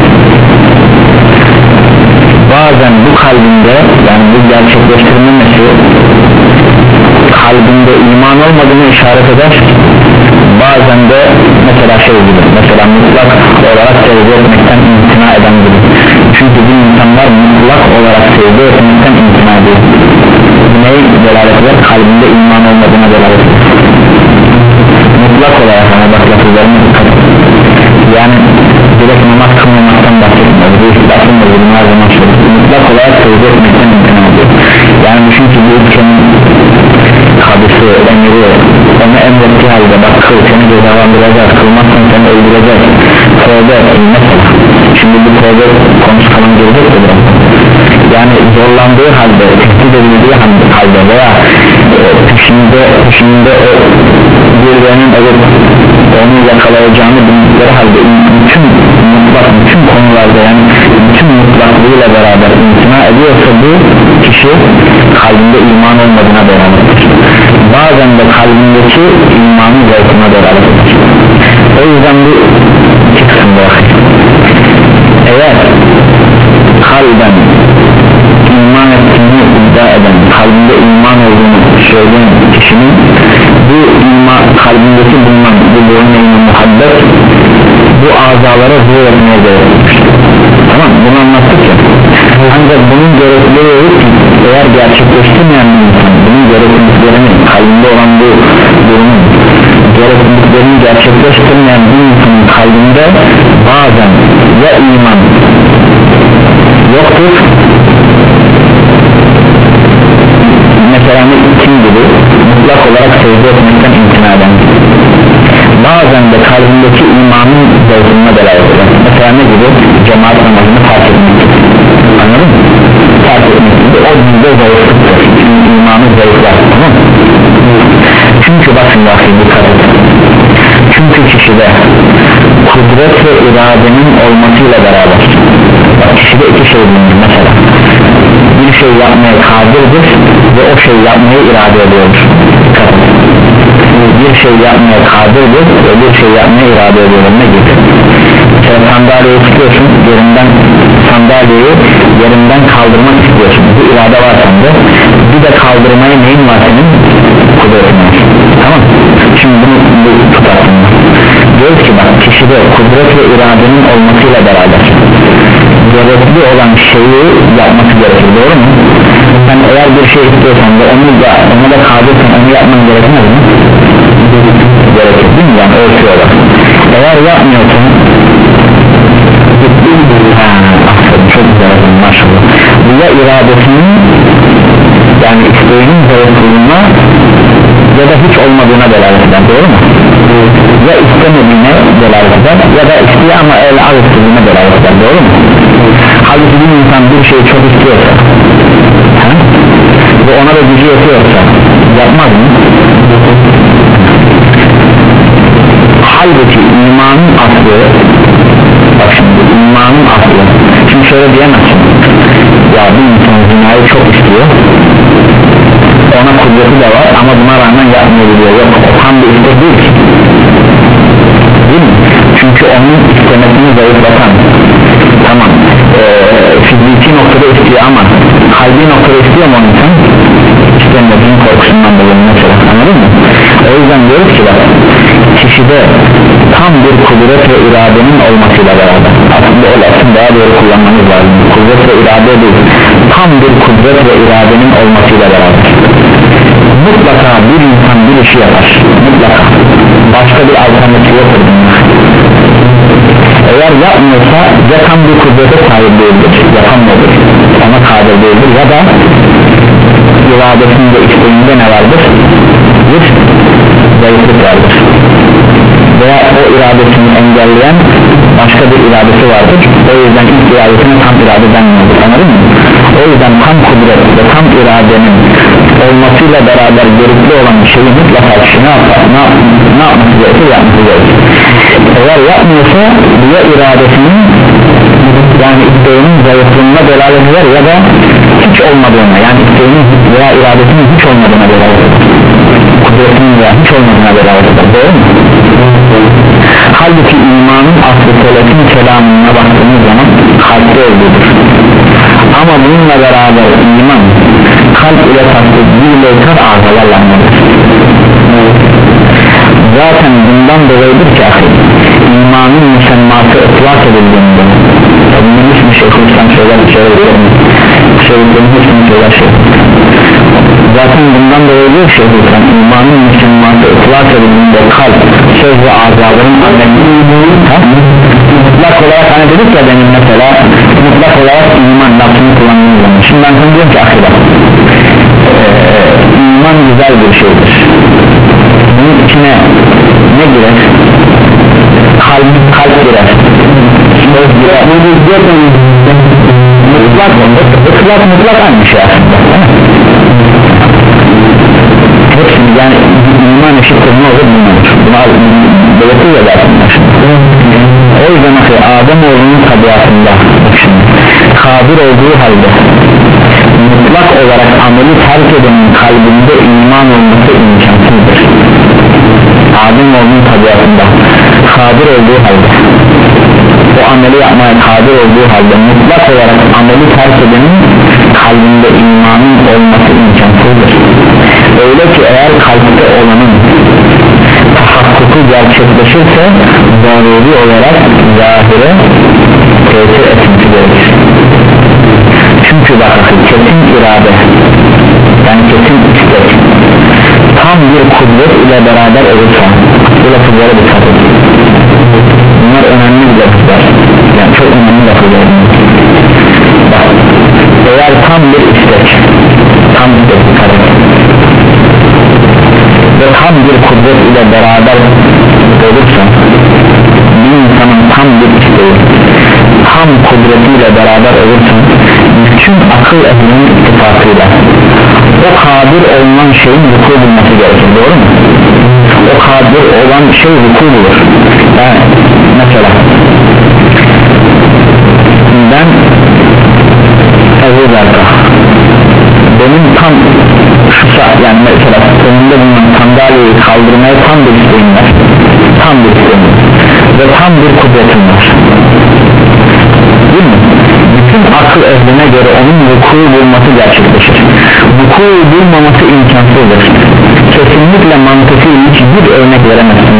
bazen bu kalbinde, yani bu gerçekleştirmemesi kalbinde iman olmadığını işaret eder. Bazen de mesela şey gibi, mesela mutlak olarak sevgi etmekten imtina eden gibi. Çünkü bu insanlar mutlak olarak sevgi etmekten imtina ediyor. Bu neyi delalet eder? Kalbinde iman olmadığına delalet eder. Mutlak olarak, ama bak lafızlarına dikkat et. Yani direkt namaz kılmamaktan bahsetmiyor. Bu ispatın da bunu her zaman söylüyor. Mutlak olarak sevgi etmekten imtina ediyor. Yani düşün ki bu ülkenin hadisi, emiri onu emrettiği halde bak kıl, seni cezalandıracak, kılmazsan seni öldürecek, tövbe etsin mesela. Şimdi bu tövbe konusu kalan gelecek de biraz. Yani zorlandığı halde, tehdit edildiği halde veya e, peşinde, peşinde o birilerinin alıp onu yakalayacağını bildikleri halde bütün mutlak, bütün konularda, yani bütün mutlaklığıyla beraber imtina ediyorsa bu kişi kalbinde iman olmadığına beraberdir. Bazen de kalbindeki imanın zevkine beraberdir. O yüzden bu iki kısım var. Eğer kalben iman ettiğini iddia eden, kalbinde iman olduğunu söyleyen kişinin bu iman, kalbindeki bulunan bu boyunlayma muhabbet bu azalara zuhur etmeye gerekir. Tamam, bunu anlattık ya. Ancak bunun gerekliliği yok ki, eğer gerçekleştirmeyen bir insan bunun gerekliliklerini, kalbinde olan bu durumun gerekliliklerini gerçekleştirmeyen bir insanın kalbinde bazen ya iman yoktur, mesela kim gibi mutlak olarak sevgi etmekten imtina eden, bazen de kalbindeki imanın zevkine delalet eder. Mesela ne gibi? Cemaat namazını fark etmek, anladın mı? Fark etmek gibi o dinde zevktir, imanı zevkler, tamam mı? Çünkü bakın bakın dikkat edin, çünkü kişide kudret ve iradenin olmasıyla beraber, bak kişide iki şey bulunur. Mesela bir şey yapmaya kadirdir ve o şey yapmayı irade ediyordur. Dikkat edin, bir şey yapmaya kadirdir ve bir şey yapmaya irade ediyordur. Ne gibi? Sen sandalyeyi tutuyorsun, yerinden sandalyeyi yerinden kaldırmak istiyorsun, bu irade var sende, bir de kaldırmaya neyin var senin? Kudretin var, tamam. Şimdi bunu, bunu tutarsın. Diyoruz ki bak, kişide kudret ve iradenin olmasıyla beraber gerekli olan şeyi yapması gerekir, doğru mu? Sen eğer bir şey istiyorsan ve onu da, onu da kadirsen onu yapman gerekmez mi? Gerekir, değil yani ölçüyorlar. Eğer yapmıyorsan ha, çok güzel maşallah. Bu ya iradesinin yani isteğinin zayıflığına ya da hiç olmadığına delalet eder, doğru mu? Ya istemediğine delalet eder ya da istiyor ama el az istediğine delalet eder, doğru mu? Halbuki bir insan bir şeyi çok istiyorsa ha? Ve ona da gücü yetiyorsa yapmaz mı? Halbuki imanın aslı, bak şimdi imanın aslı, şimdi şöyle diyemezsin, ya bir insan zinayı çok istiyor, ona kudreti de var ama buna rağmen yapmıyor diyor, yok tam bir istek değil ki, değil mi? Çünkü onun istemesini zayıflatan, tamam ee, fiziki noktada istiyor ama kalbi noktada istiyor mu insan? İstemediğin korkusundan dolayı mesela, anladın mı? O yüzden diyoruz ki bak, kişide tam bir kudret ve iradenin olmasıyla beraber, aslında o lafın daha doğru kullanmamız lazım, kudret ve irade değil, tam bir kudret ve iradenin olmasıyla beraber mutlaka bir insan bir işi yapar, mutlaka başka bir alternatif yoktur. Eğer yapmıyorsa ya tam bir kudrete sahip değildir, yapamıyordur, ona kadir değildir ya da iradesinde, isteğinde ne vardır? Bir zayıflık vardır veya o iradesini engelleyen başka bir iradesi vardır, o yüzden ilk iradesine tam irade denmiyordur, anladın mı? O yüzden tam kudret ve tam iradenin olmasıyla beraber gerekli olan şeyi mutlaka kişi ne yapar, ne, ne yapması gerekir, yapması gerekir. Eğer yapmıyorsa ya iradesinin yani isteğinin zayıflığına delalet eder ya da hiç olmadığına, yani isteğinin veya iradesinin hiç olmadığına delalet eder, kudretinin veya hiç olmadığına delalet eder, doğru mu? Halbuki imanın aslı selefin kelamına baktığımız zaman kalpte olduğudur. Ama bununla beraber iman kalp ile tasdik bir leytar ağzalarla anlatır. Zaten bundan dolayıdır ki ahir imanın müsemması ıtlak edildiğinde bunun hiçbir şey kılıçtan söyler söylerim söylerim hiçbir söyler şey zaten bundan dolayıdır şey kılıçtan imanın müsemması ıtlak edildiğinde kalp söz ve azaların mutlak olarak hani dedik ya benim mesela mutlak olarak iman lafını kullanmamız zaman şimdi ben sana diyorum ki ahir bak iman güzel bir şeydir, bunun içine ne girer? Kalp, kalp girer, söz girer, mutlak mutlak mutlak aynı şey aslında. Hepsini yani iman eşittir ne olur bulunur, buna belirtiyor ya zaten. O yüzden Ademoğlunun tabiatında kadir olduğu halde mutlak olarak ameli terk edenin kalbinde iman olması imkansızdır. Ademoğlunun tabiatında kadir olduğu halde o ameli yapmaya kadir olduğu halde mutlak olarak ameli terk edenin kalbinde imanın olması imkansızdır. Öyle ki eğer kalpte olanın tahakkuku gerçekleşirse zaruri olarak zahire tesir etmesi gerekir. Çünkü bakın kesin irade yani kesin istek tam bir kudret ile beraber olursa bu lafızlara dikkat edin, bunlar önemli bir lafızlar, yani çok önemli lafızlar. Bak eğer tam bir istek tam bir dikkat edin ve tam bir kudret ile beraber olursa bir insanın tam bir isteği tam kudretiyle beraber olursa bütün akıl ehlinin ittifakıyla o kadir olunan şeyin vuku bulması gerekir, doğru mu? O kadir olan şey vuku bulur. Yani mesela ben Ebu Zerka benim tam şu saat yani mesela önünde bulunan sandalyeyi kaldırmaya tam bir isteğim var, tam bir isteğim var ve tam bir kudretim var, değil mi? Bütün akıl ehline göre onun vuku bulması gerçekleşir. Vuku bulmaması imkansızdır. Kesinlikle mantıklı hiçbir örnek veremezsin.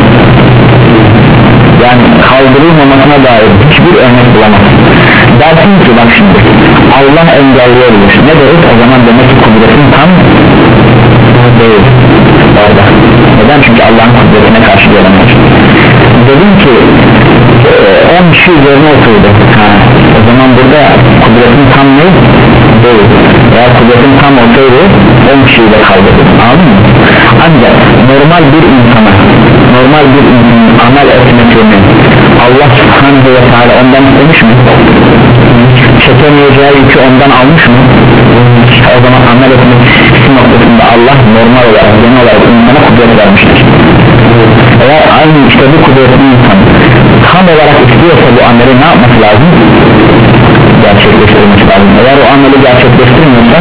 Yani kaldırılmamasına dair hiçbir örnek bulamazsın. Dersin ki bak şimdi Allah engelleyebilir. Ne deriz? O zaman demek ki kudretin tam değil. Orada. neden? Çünkü Allah'ın kudretine karşı gelemez. Dedim ki on kişi üzerine oturdu. Ha, o zaman burada kudretin tam ne? Değil. Eğer kudretin tam olsaydı on kişiyle kaldırdı. Anladın mı? Ancak normal bir insana normal bir insanın amel etmesini Allah subhanahu ve teala ondan istemiş mi? Çekemeyeceği yükü ondan almış mı? O zaman amel etmek noktasında Allah normal olarak genel olarak insana kudret vermiştir. Eğer aynı işte bu kudretli insan tam olarak istiyorsa bu ameli ne yapması lazım? Gerçekleştirmesi lazım. Eğer o ameli gerçekleştirmiyorsa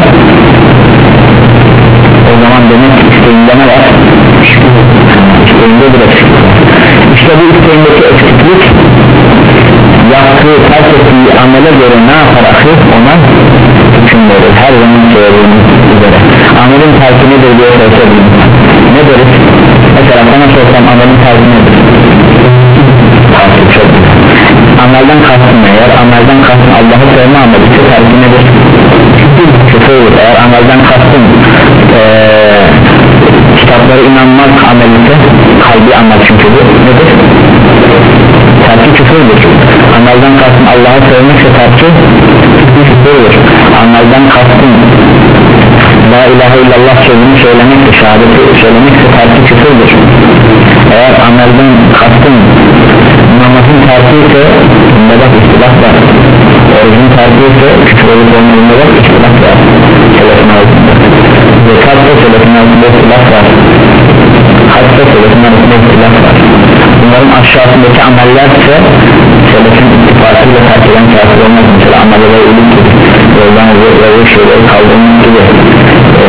o zaman demek isteğinde ne var? İsteğinde bir eksiklik. İşte bu isteğindeki eksiklik yaptığı, terk ettiği amele göre ne yapar akıl? Ona hüküm verir. Her zaman söylediğimiz üzere amelin terki nedir diye sorabilirim. Ne deriz? Mesela sana sorsam amelin terki nedir? Terki çok güzel. Amelden kastın eğer amelden kastın Allah'ı sevme ameli ise terki nedir? Küfürdür. Eğer amelden kastın ee, kitaplara inanmak ameli ise kalbi amel çünkü bu nedir? Terki küfürdür. Amelden kastın Allah'ı sevmekse terki küfürdür. Amelden kastın La ilahe illallah sözünü söylemekse, şehadeti söylemekse terki küfürdür. Eğer amelden kastın namazın terki ise bunda bak istilaf var. Orucun terki ise küfür olup olmadığında bak istilaf var. Selefin altında zekat da selefin altında istilaf var. Hac da selefin altında istilaf var. Bunların aşağısındaki ameller ise selefin ittifakıyla terk eden kafir olmaz. Mesela amelleri ilim gibi yoldan ve şeyleri kaldırmak gibi ee,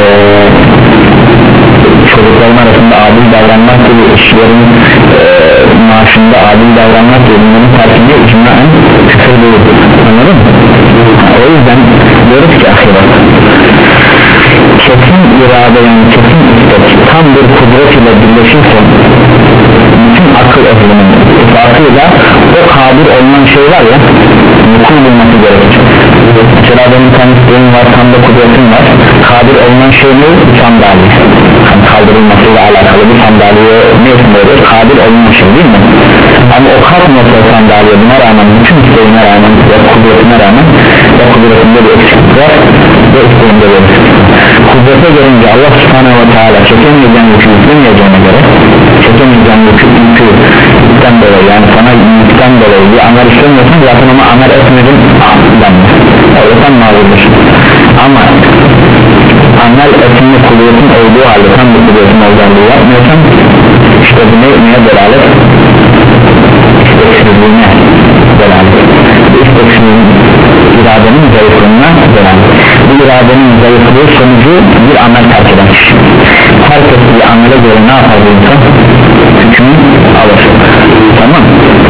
çocukların arasında adil davranmak gibi işlerin e, maaşında adil davranmak gibi bunların terkinde icmaen küfür değil. Anladın mı? O yüzden diyoruz ki ahiret kesin irade yani kesin istek tam bir kudret ile birleşirse bütün akıl ehlinin ittifakıyla o kadir olunan şey var ya mukul bulması gerekir. Mesela benim tanıştığım var, tam da kudretim var, kadir olunan şey ne? Bir sandalye yani kaldırılmasıyla alakalı bir sandalye ne yapıyoruz? Kadir olunan şey değil mi? Ama o kalkmıyorsa o sandalye buna rağmen bütün isteğine rağmen ve kudretine rağmen ve kudretinde bir eksiklik var ve isteğinde bir eksiklik var. Kudrete gelince Allah subhanahu ve teala çekemeyeceğin yükü yüklemeyeceğine göre çekemeyeceğin yükü yükten dolayı yani sana yükten dolayı bir amel istemiyorsun zaten ama amel etmedin denmez. Öyle sen mağdurdur. Ama amel etme kudretin olduğu halde tam bir kudretin olduğu halde yapmıyorsan işte bu ne, neye delalet? İsteksizliğine delalet. Bu isteksizliğin iradenin zayıflığına delalet. Bu iradenin zayıflığı sonucu bir amel terk eder. Terk ettiği amele göre ne yapar bu insan? Hükmü alır. Tamam.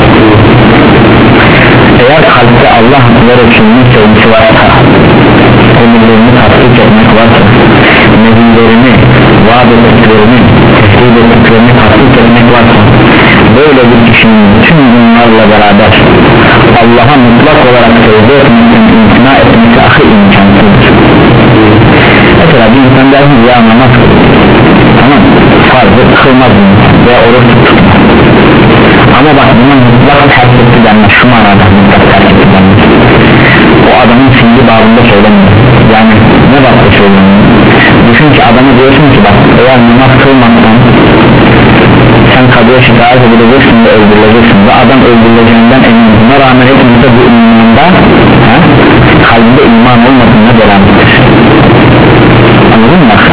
Eğer kalpte Allah ve Resulünün sevgisi varsa, emirlerini tatbik etmek varsa, nebilerini, vaat ettiklerini, tehdit ettiklerini tatbik etmek varsa, böyle bir kişinin tüm bunlarla beraber Allah'a mutlak olarak sevgi etmekten imtina etmesi ahi imkansızdır. Mesela bir insan der ki ya namaz kılır, tamam, farzı kılmaz veya oruç tutmaz. Ama bak buna mutlak terk etti denmez, şu manada mutlak terk etti denmez. O adamın fiili bağında söylemiyor. Yani ne bakta söylemiyor? Düşün ki adamı diyorsun ki bak eğer namaz kılmaktan sen kadıya şikayet edileceksin ve öldürüleceksin ve adam öldürüleceğinden emin. Buna rağmen hepimizde bu imanda he, kalbinde iman olmadığına delalettir. Anladın mı?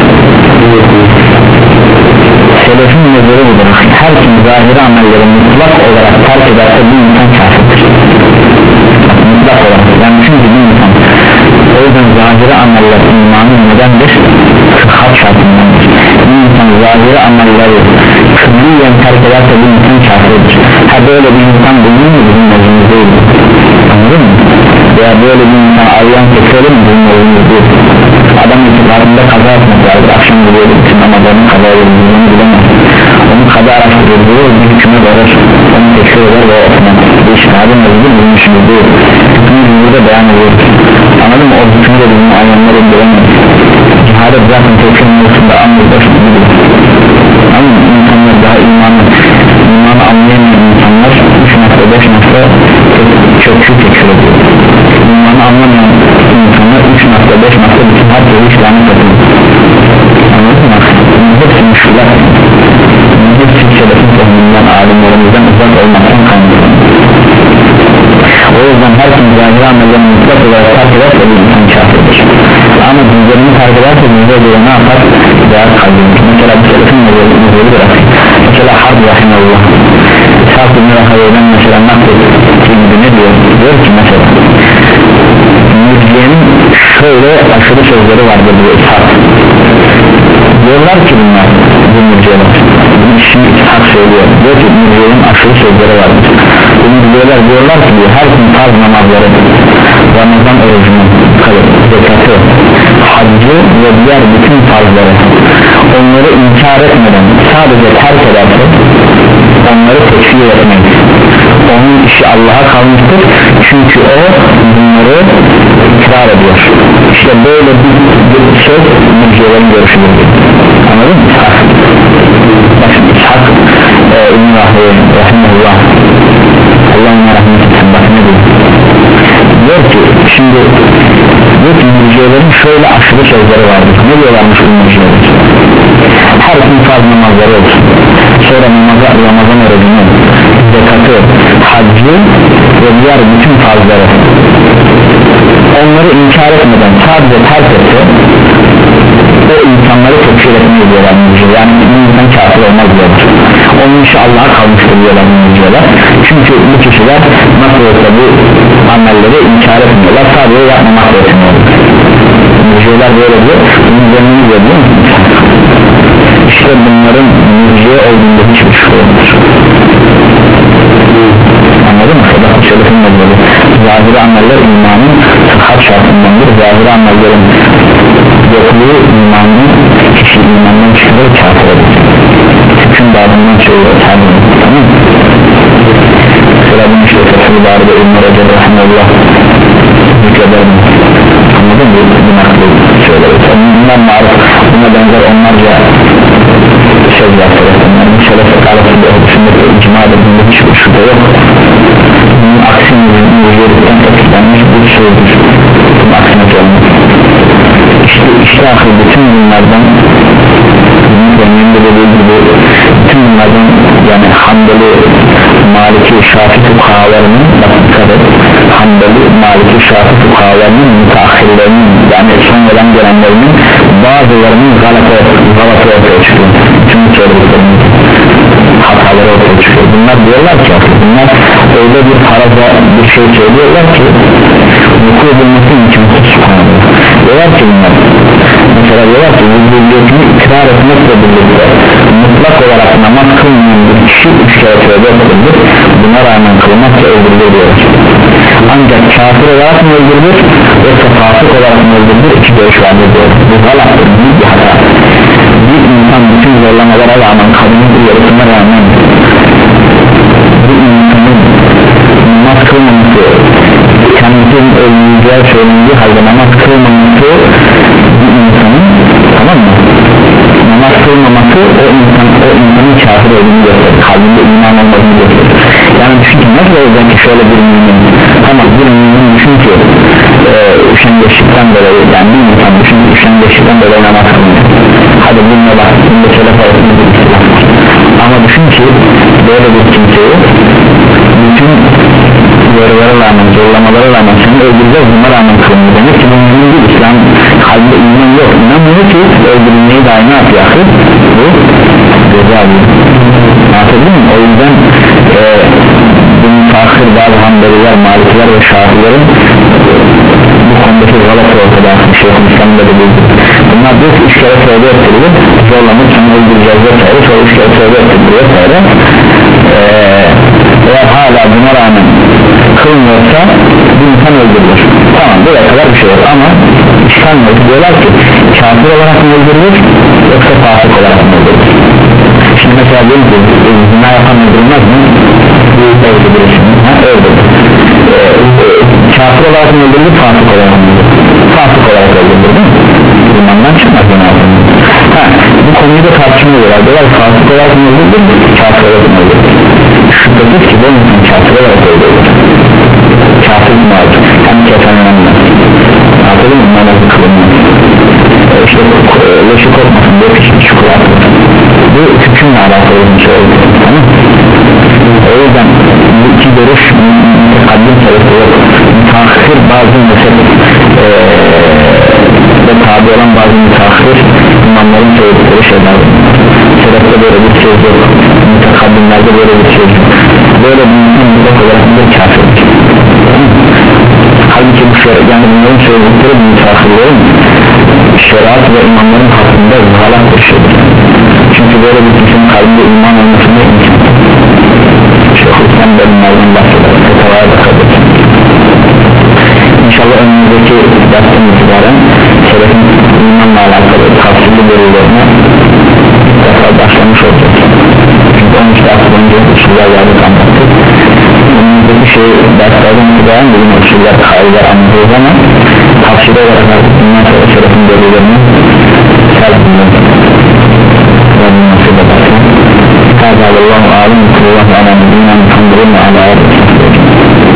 Selefin nezeri budur. Her kim zahiri amelleri mutlak olarak terk ederse bu insan kafirdir. Mutlak olarak yani çünkü bir insan o yüzden zahiri ameller imanın nedendir? Sıhhat şartındandır. Bir insan zahiri amelleri külliyen terk ederse bu insan kafirdir. Ha böyle bir insan bulunur mu bizim nezimiz değil? Anladın mı? Veya böyle bir insan arayan keselim mi bizim nezimiz değil? Adam itikadında kaza etmek vardır. Akşam gidiyor için ama onun kaza edildiğini bilemez. Onun kaza araştırıldığı bir hüküme varır. Onu tekrar eder ve okumak. Bu işlerden özgür bunun işimiz değil. Hükümü burada beyan ediyor. Anladın mı? O hükümü de bizim ayyanları bilemez. Cihadet zaten tekrar mevzusunda anlayıp başlık gibi. Anladın mı? olan alimlerimizden uzak olmaktan kaynaklanır. O yüzden her kim zahir amellerini mutlak olarak terk ederse bir insan kafirdir. Ama dinlerini terk ederse dinlere göre ne yapar? Değer kaybeder. Mesela bu selefin nezeli bırakır. Mesela Harb Rahimullah İshak bin Rahay'dan mesela naklettiğinde ne diyor? Diyor ki mesela Mürciye'nin şöyle aşırı sözleri vardır diyor İshak. Diyorlar ki bunlar bu Mürciye'ler şimdi İshak söylüyor. Diyor ki Mürciye'nin aşırı sözleri vardır. Bu Mürciye'ler diyorlar ki diyor, her gün farz namazları, Ramazan orucunu, zekatı, haccı ve diğer bütün farzları onları inkar etmeden sadece terk ederse onları tekfir edemeyiz. Onun işi Allah'a kalmıştır çünkü o bunları ikrar ediyor. İşte böyle bir, bir söz Mürciyelerin görüşüdür. Anladın mı? Bak şimdi İshak İbn-i Rahimullah Allah'ın rahmet etsin, bak ne diyor? Diyor ki şimdi diyor ki Mürciyelerin şöyle aşırı sözleri vardır. Ne diyorlarmış bu Mürciyeler? Her gün farz namazları olsun, sonra namaza, Ramazan orucunu, zekatı, haccı ve diğer bütün farzları onları inkar etmeden sadece terk etse o insanları tekfir etmeyi diyorlar Mürciyeler. Yani bir insan kafir olmaz diyorlar. Onun işi Allah'a kalmıştır diyorlar Mürciyeler. Çünkü bu kişiler nasıl olsa bu amelleri inkar etmiyorlar, sadece yapmamak yetmiyorlar. Mürciyeler böyle diyor. Bunun üzerine diyor biliyor musun? İşte bunların mürciye olduğunda hiçbir şey olmaz. Anladın mı? Sadaka şerefin mezeli zahiri ameller imanın sıhhat şartındandır. Zahiri amellerin yokluğu imanın kişi imandan çıkarır kafir olur. Hüküm bağımından söylüyor. Tamam mı? Mesela bunu işte Fethullah ve Ümmer Hoca Rahmanullah yükleder mi? Anladın mı? Bu nakli söylüyor. Bundan maruf buna benzer onlarca söz yaptı. Bunların şeref arasında dışındaki icma edildiğinde hiçbir şüphe yok. Bunun aksini yüzeylikten tetiklenmiş bir sözdür. Bunun aksine olmaz. İşte işte ahir bütün bunlardan bunun da dediği gibi bütün bunlardan yani Hanbeli, Maliki, Şafii fukahalarının dikkat et Hanbeli, Maliki, Şafii fukahalarının müteahhirlerinin yani sonradan gelenlerinin bazılarının galata ortaya çıkıyor. Tüm söylediklerinin hataları ortaya çıkıyor. Bunlar diyorlar ki bunlar öyle bir faraza bir şey söylüyorlar ki vuku edilmesi imkansız subhanallah. Diyorlar ki bunlar mesela diyorlar ki vücudiyetini ikrar etmekle birlikte mutlak olarak namaz kılmayan bir kişi üç kere tövbe edilir, buna rağmen kılmakla öldürülür diyorlar. Ancak kafir olarak mı öldürülür yoksa fasık olarak mı öldürülür iki görüş vardır diyor. Bu galattır, büyük bir hata. Bir insan bütün zorlamalara rağmen kadının bir yarısına rağmen bir insanın namaz kılmaması kendisinin öldürüleceği söylendiği halde namaz kılmaması bir insanın tamam mı? Namaz kılmaması o insan o insanın kafir olduğunu gösterir, kalbinde iman olmadığını gösterir. Yani düşün ki nasıl olacak ki şöyle bir mümin ama bir mümin düşün ki e, üşengeçlikten dolayı yani bir insan düşün ki üşengeçlikten dolayı namaz kılmıyor. Hadi bununla bak bunda şöyle arasında bir istilaf var ama düşün ki böyle bir kimseyi bütün uyarılara rağmen, zorlamalara rağmen seni öldüreceğiz, buna rağmen kılmıyor. Demek ki bu mümin değil, İslam kalbinde iman yok, inanmıyor ki öldürülmeyi dahi ne yapıyor? Bu göze alıyor. Anladın mı? O yüzden e, bunun farklı bazı Hanbeliler, Malikiler ve Şafiilerin bu konudaki galata ortada Şeyh'in İslam'da da bildi. Bunlar diyor ki üç kere tövbe ettirilir, zorlanıp sana öldüreceğiz vesaire, sonra üç kere tövbe ettirilir vesaire. Eee eğer hala buna rağmen kılmıyorsa bir insan öldürülür. Tamam buraya kadar bir şey yok ama işkanmıyor. Diyorlar ki kafir olarak mı öldürülür yoksa fasık olarak mı öldürülür? Şimdi mesela diyorum ki zina yapan öldürülmez mi? Öldürülür. Ha öldürülür. Ee, e, kafir olarak mı öldürülür fasık olarak mı öldürülür? Fasık olarak öldürülür değil mi? İmandan çıkmaz zina yapan. Ha bu konuyu da tartışmıyorlar. Diyorlar fasık olarak mı öldürülür? Kafir olarak mı öldürülür? Şüphesiz ki bu insan kafir olarak öldürülür. Kafir mi vardır? Hem kefenlenmez. Anladın mı? Namazı kılınmaz. İşte leşi korkmasın diye küçük çukur atılır. Bu hükümle alakalı bir şey oldu. Tamam mı? O yüzden bu iki görüş mütekaddim tarafı yok, müteahhir bazı mezhep ee, ve tabi olan bazı müteahhir imamların söyledikleri şeyler, sebepte böyle bir söz yok, mütekaddimlerde böyle bir söz yok, böyle bir insan mutlak olarak bir kafirdir. Halbuki bu şer, yani bunların söyledikleri müteahhirlerin şeriat ve imamların hakkında zahalat bir şeydir. Çünkü böyle bir kişinin kalbinde iman olmasında imkan Şeyhülislam bölümlerden bahseder, fetavaya bakabilir. İnşallah önümüzdeki dersten itibaren selefin imanla alakalı tavsiyeli bölümlerine tekrar başlamış olacak. Çünkü on üç ders boyunca usuller yardık anlattık. Önümüzdeki şey derslerden itibaren bugün usuller, kaideler anlatıyoruz ama tavsiyeli olarak artık bundan sonra selefin bölümlerini serpilmek ve bunu nasip edersin. Kâzâlallahu âlim, kullahu alâ nabînâ Muhammedin ve alâ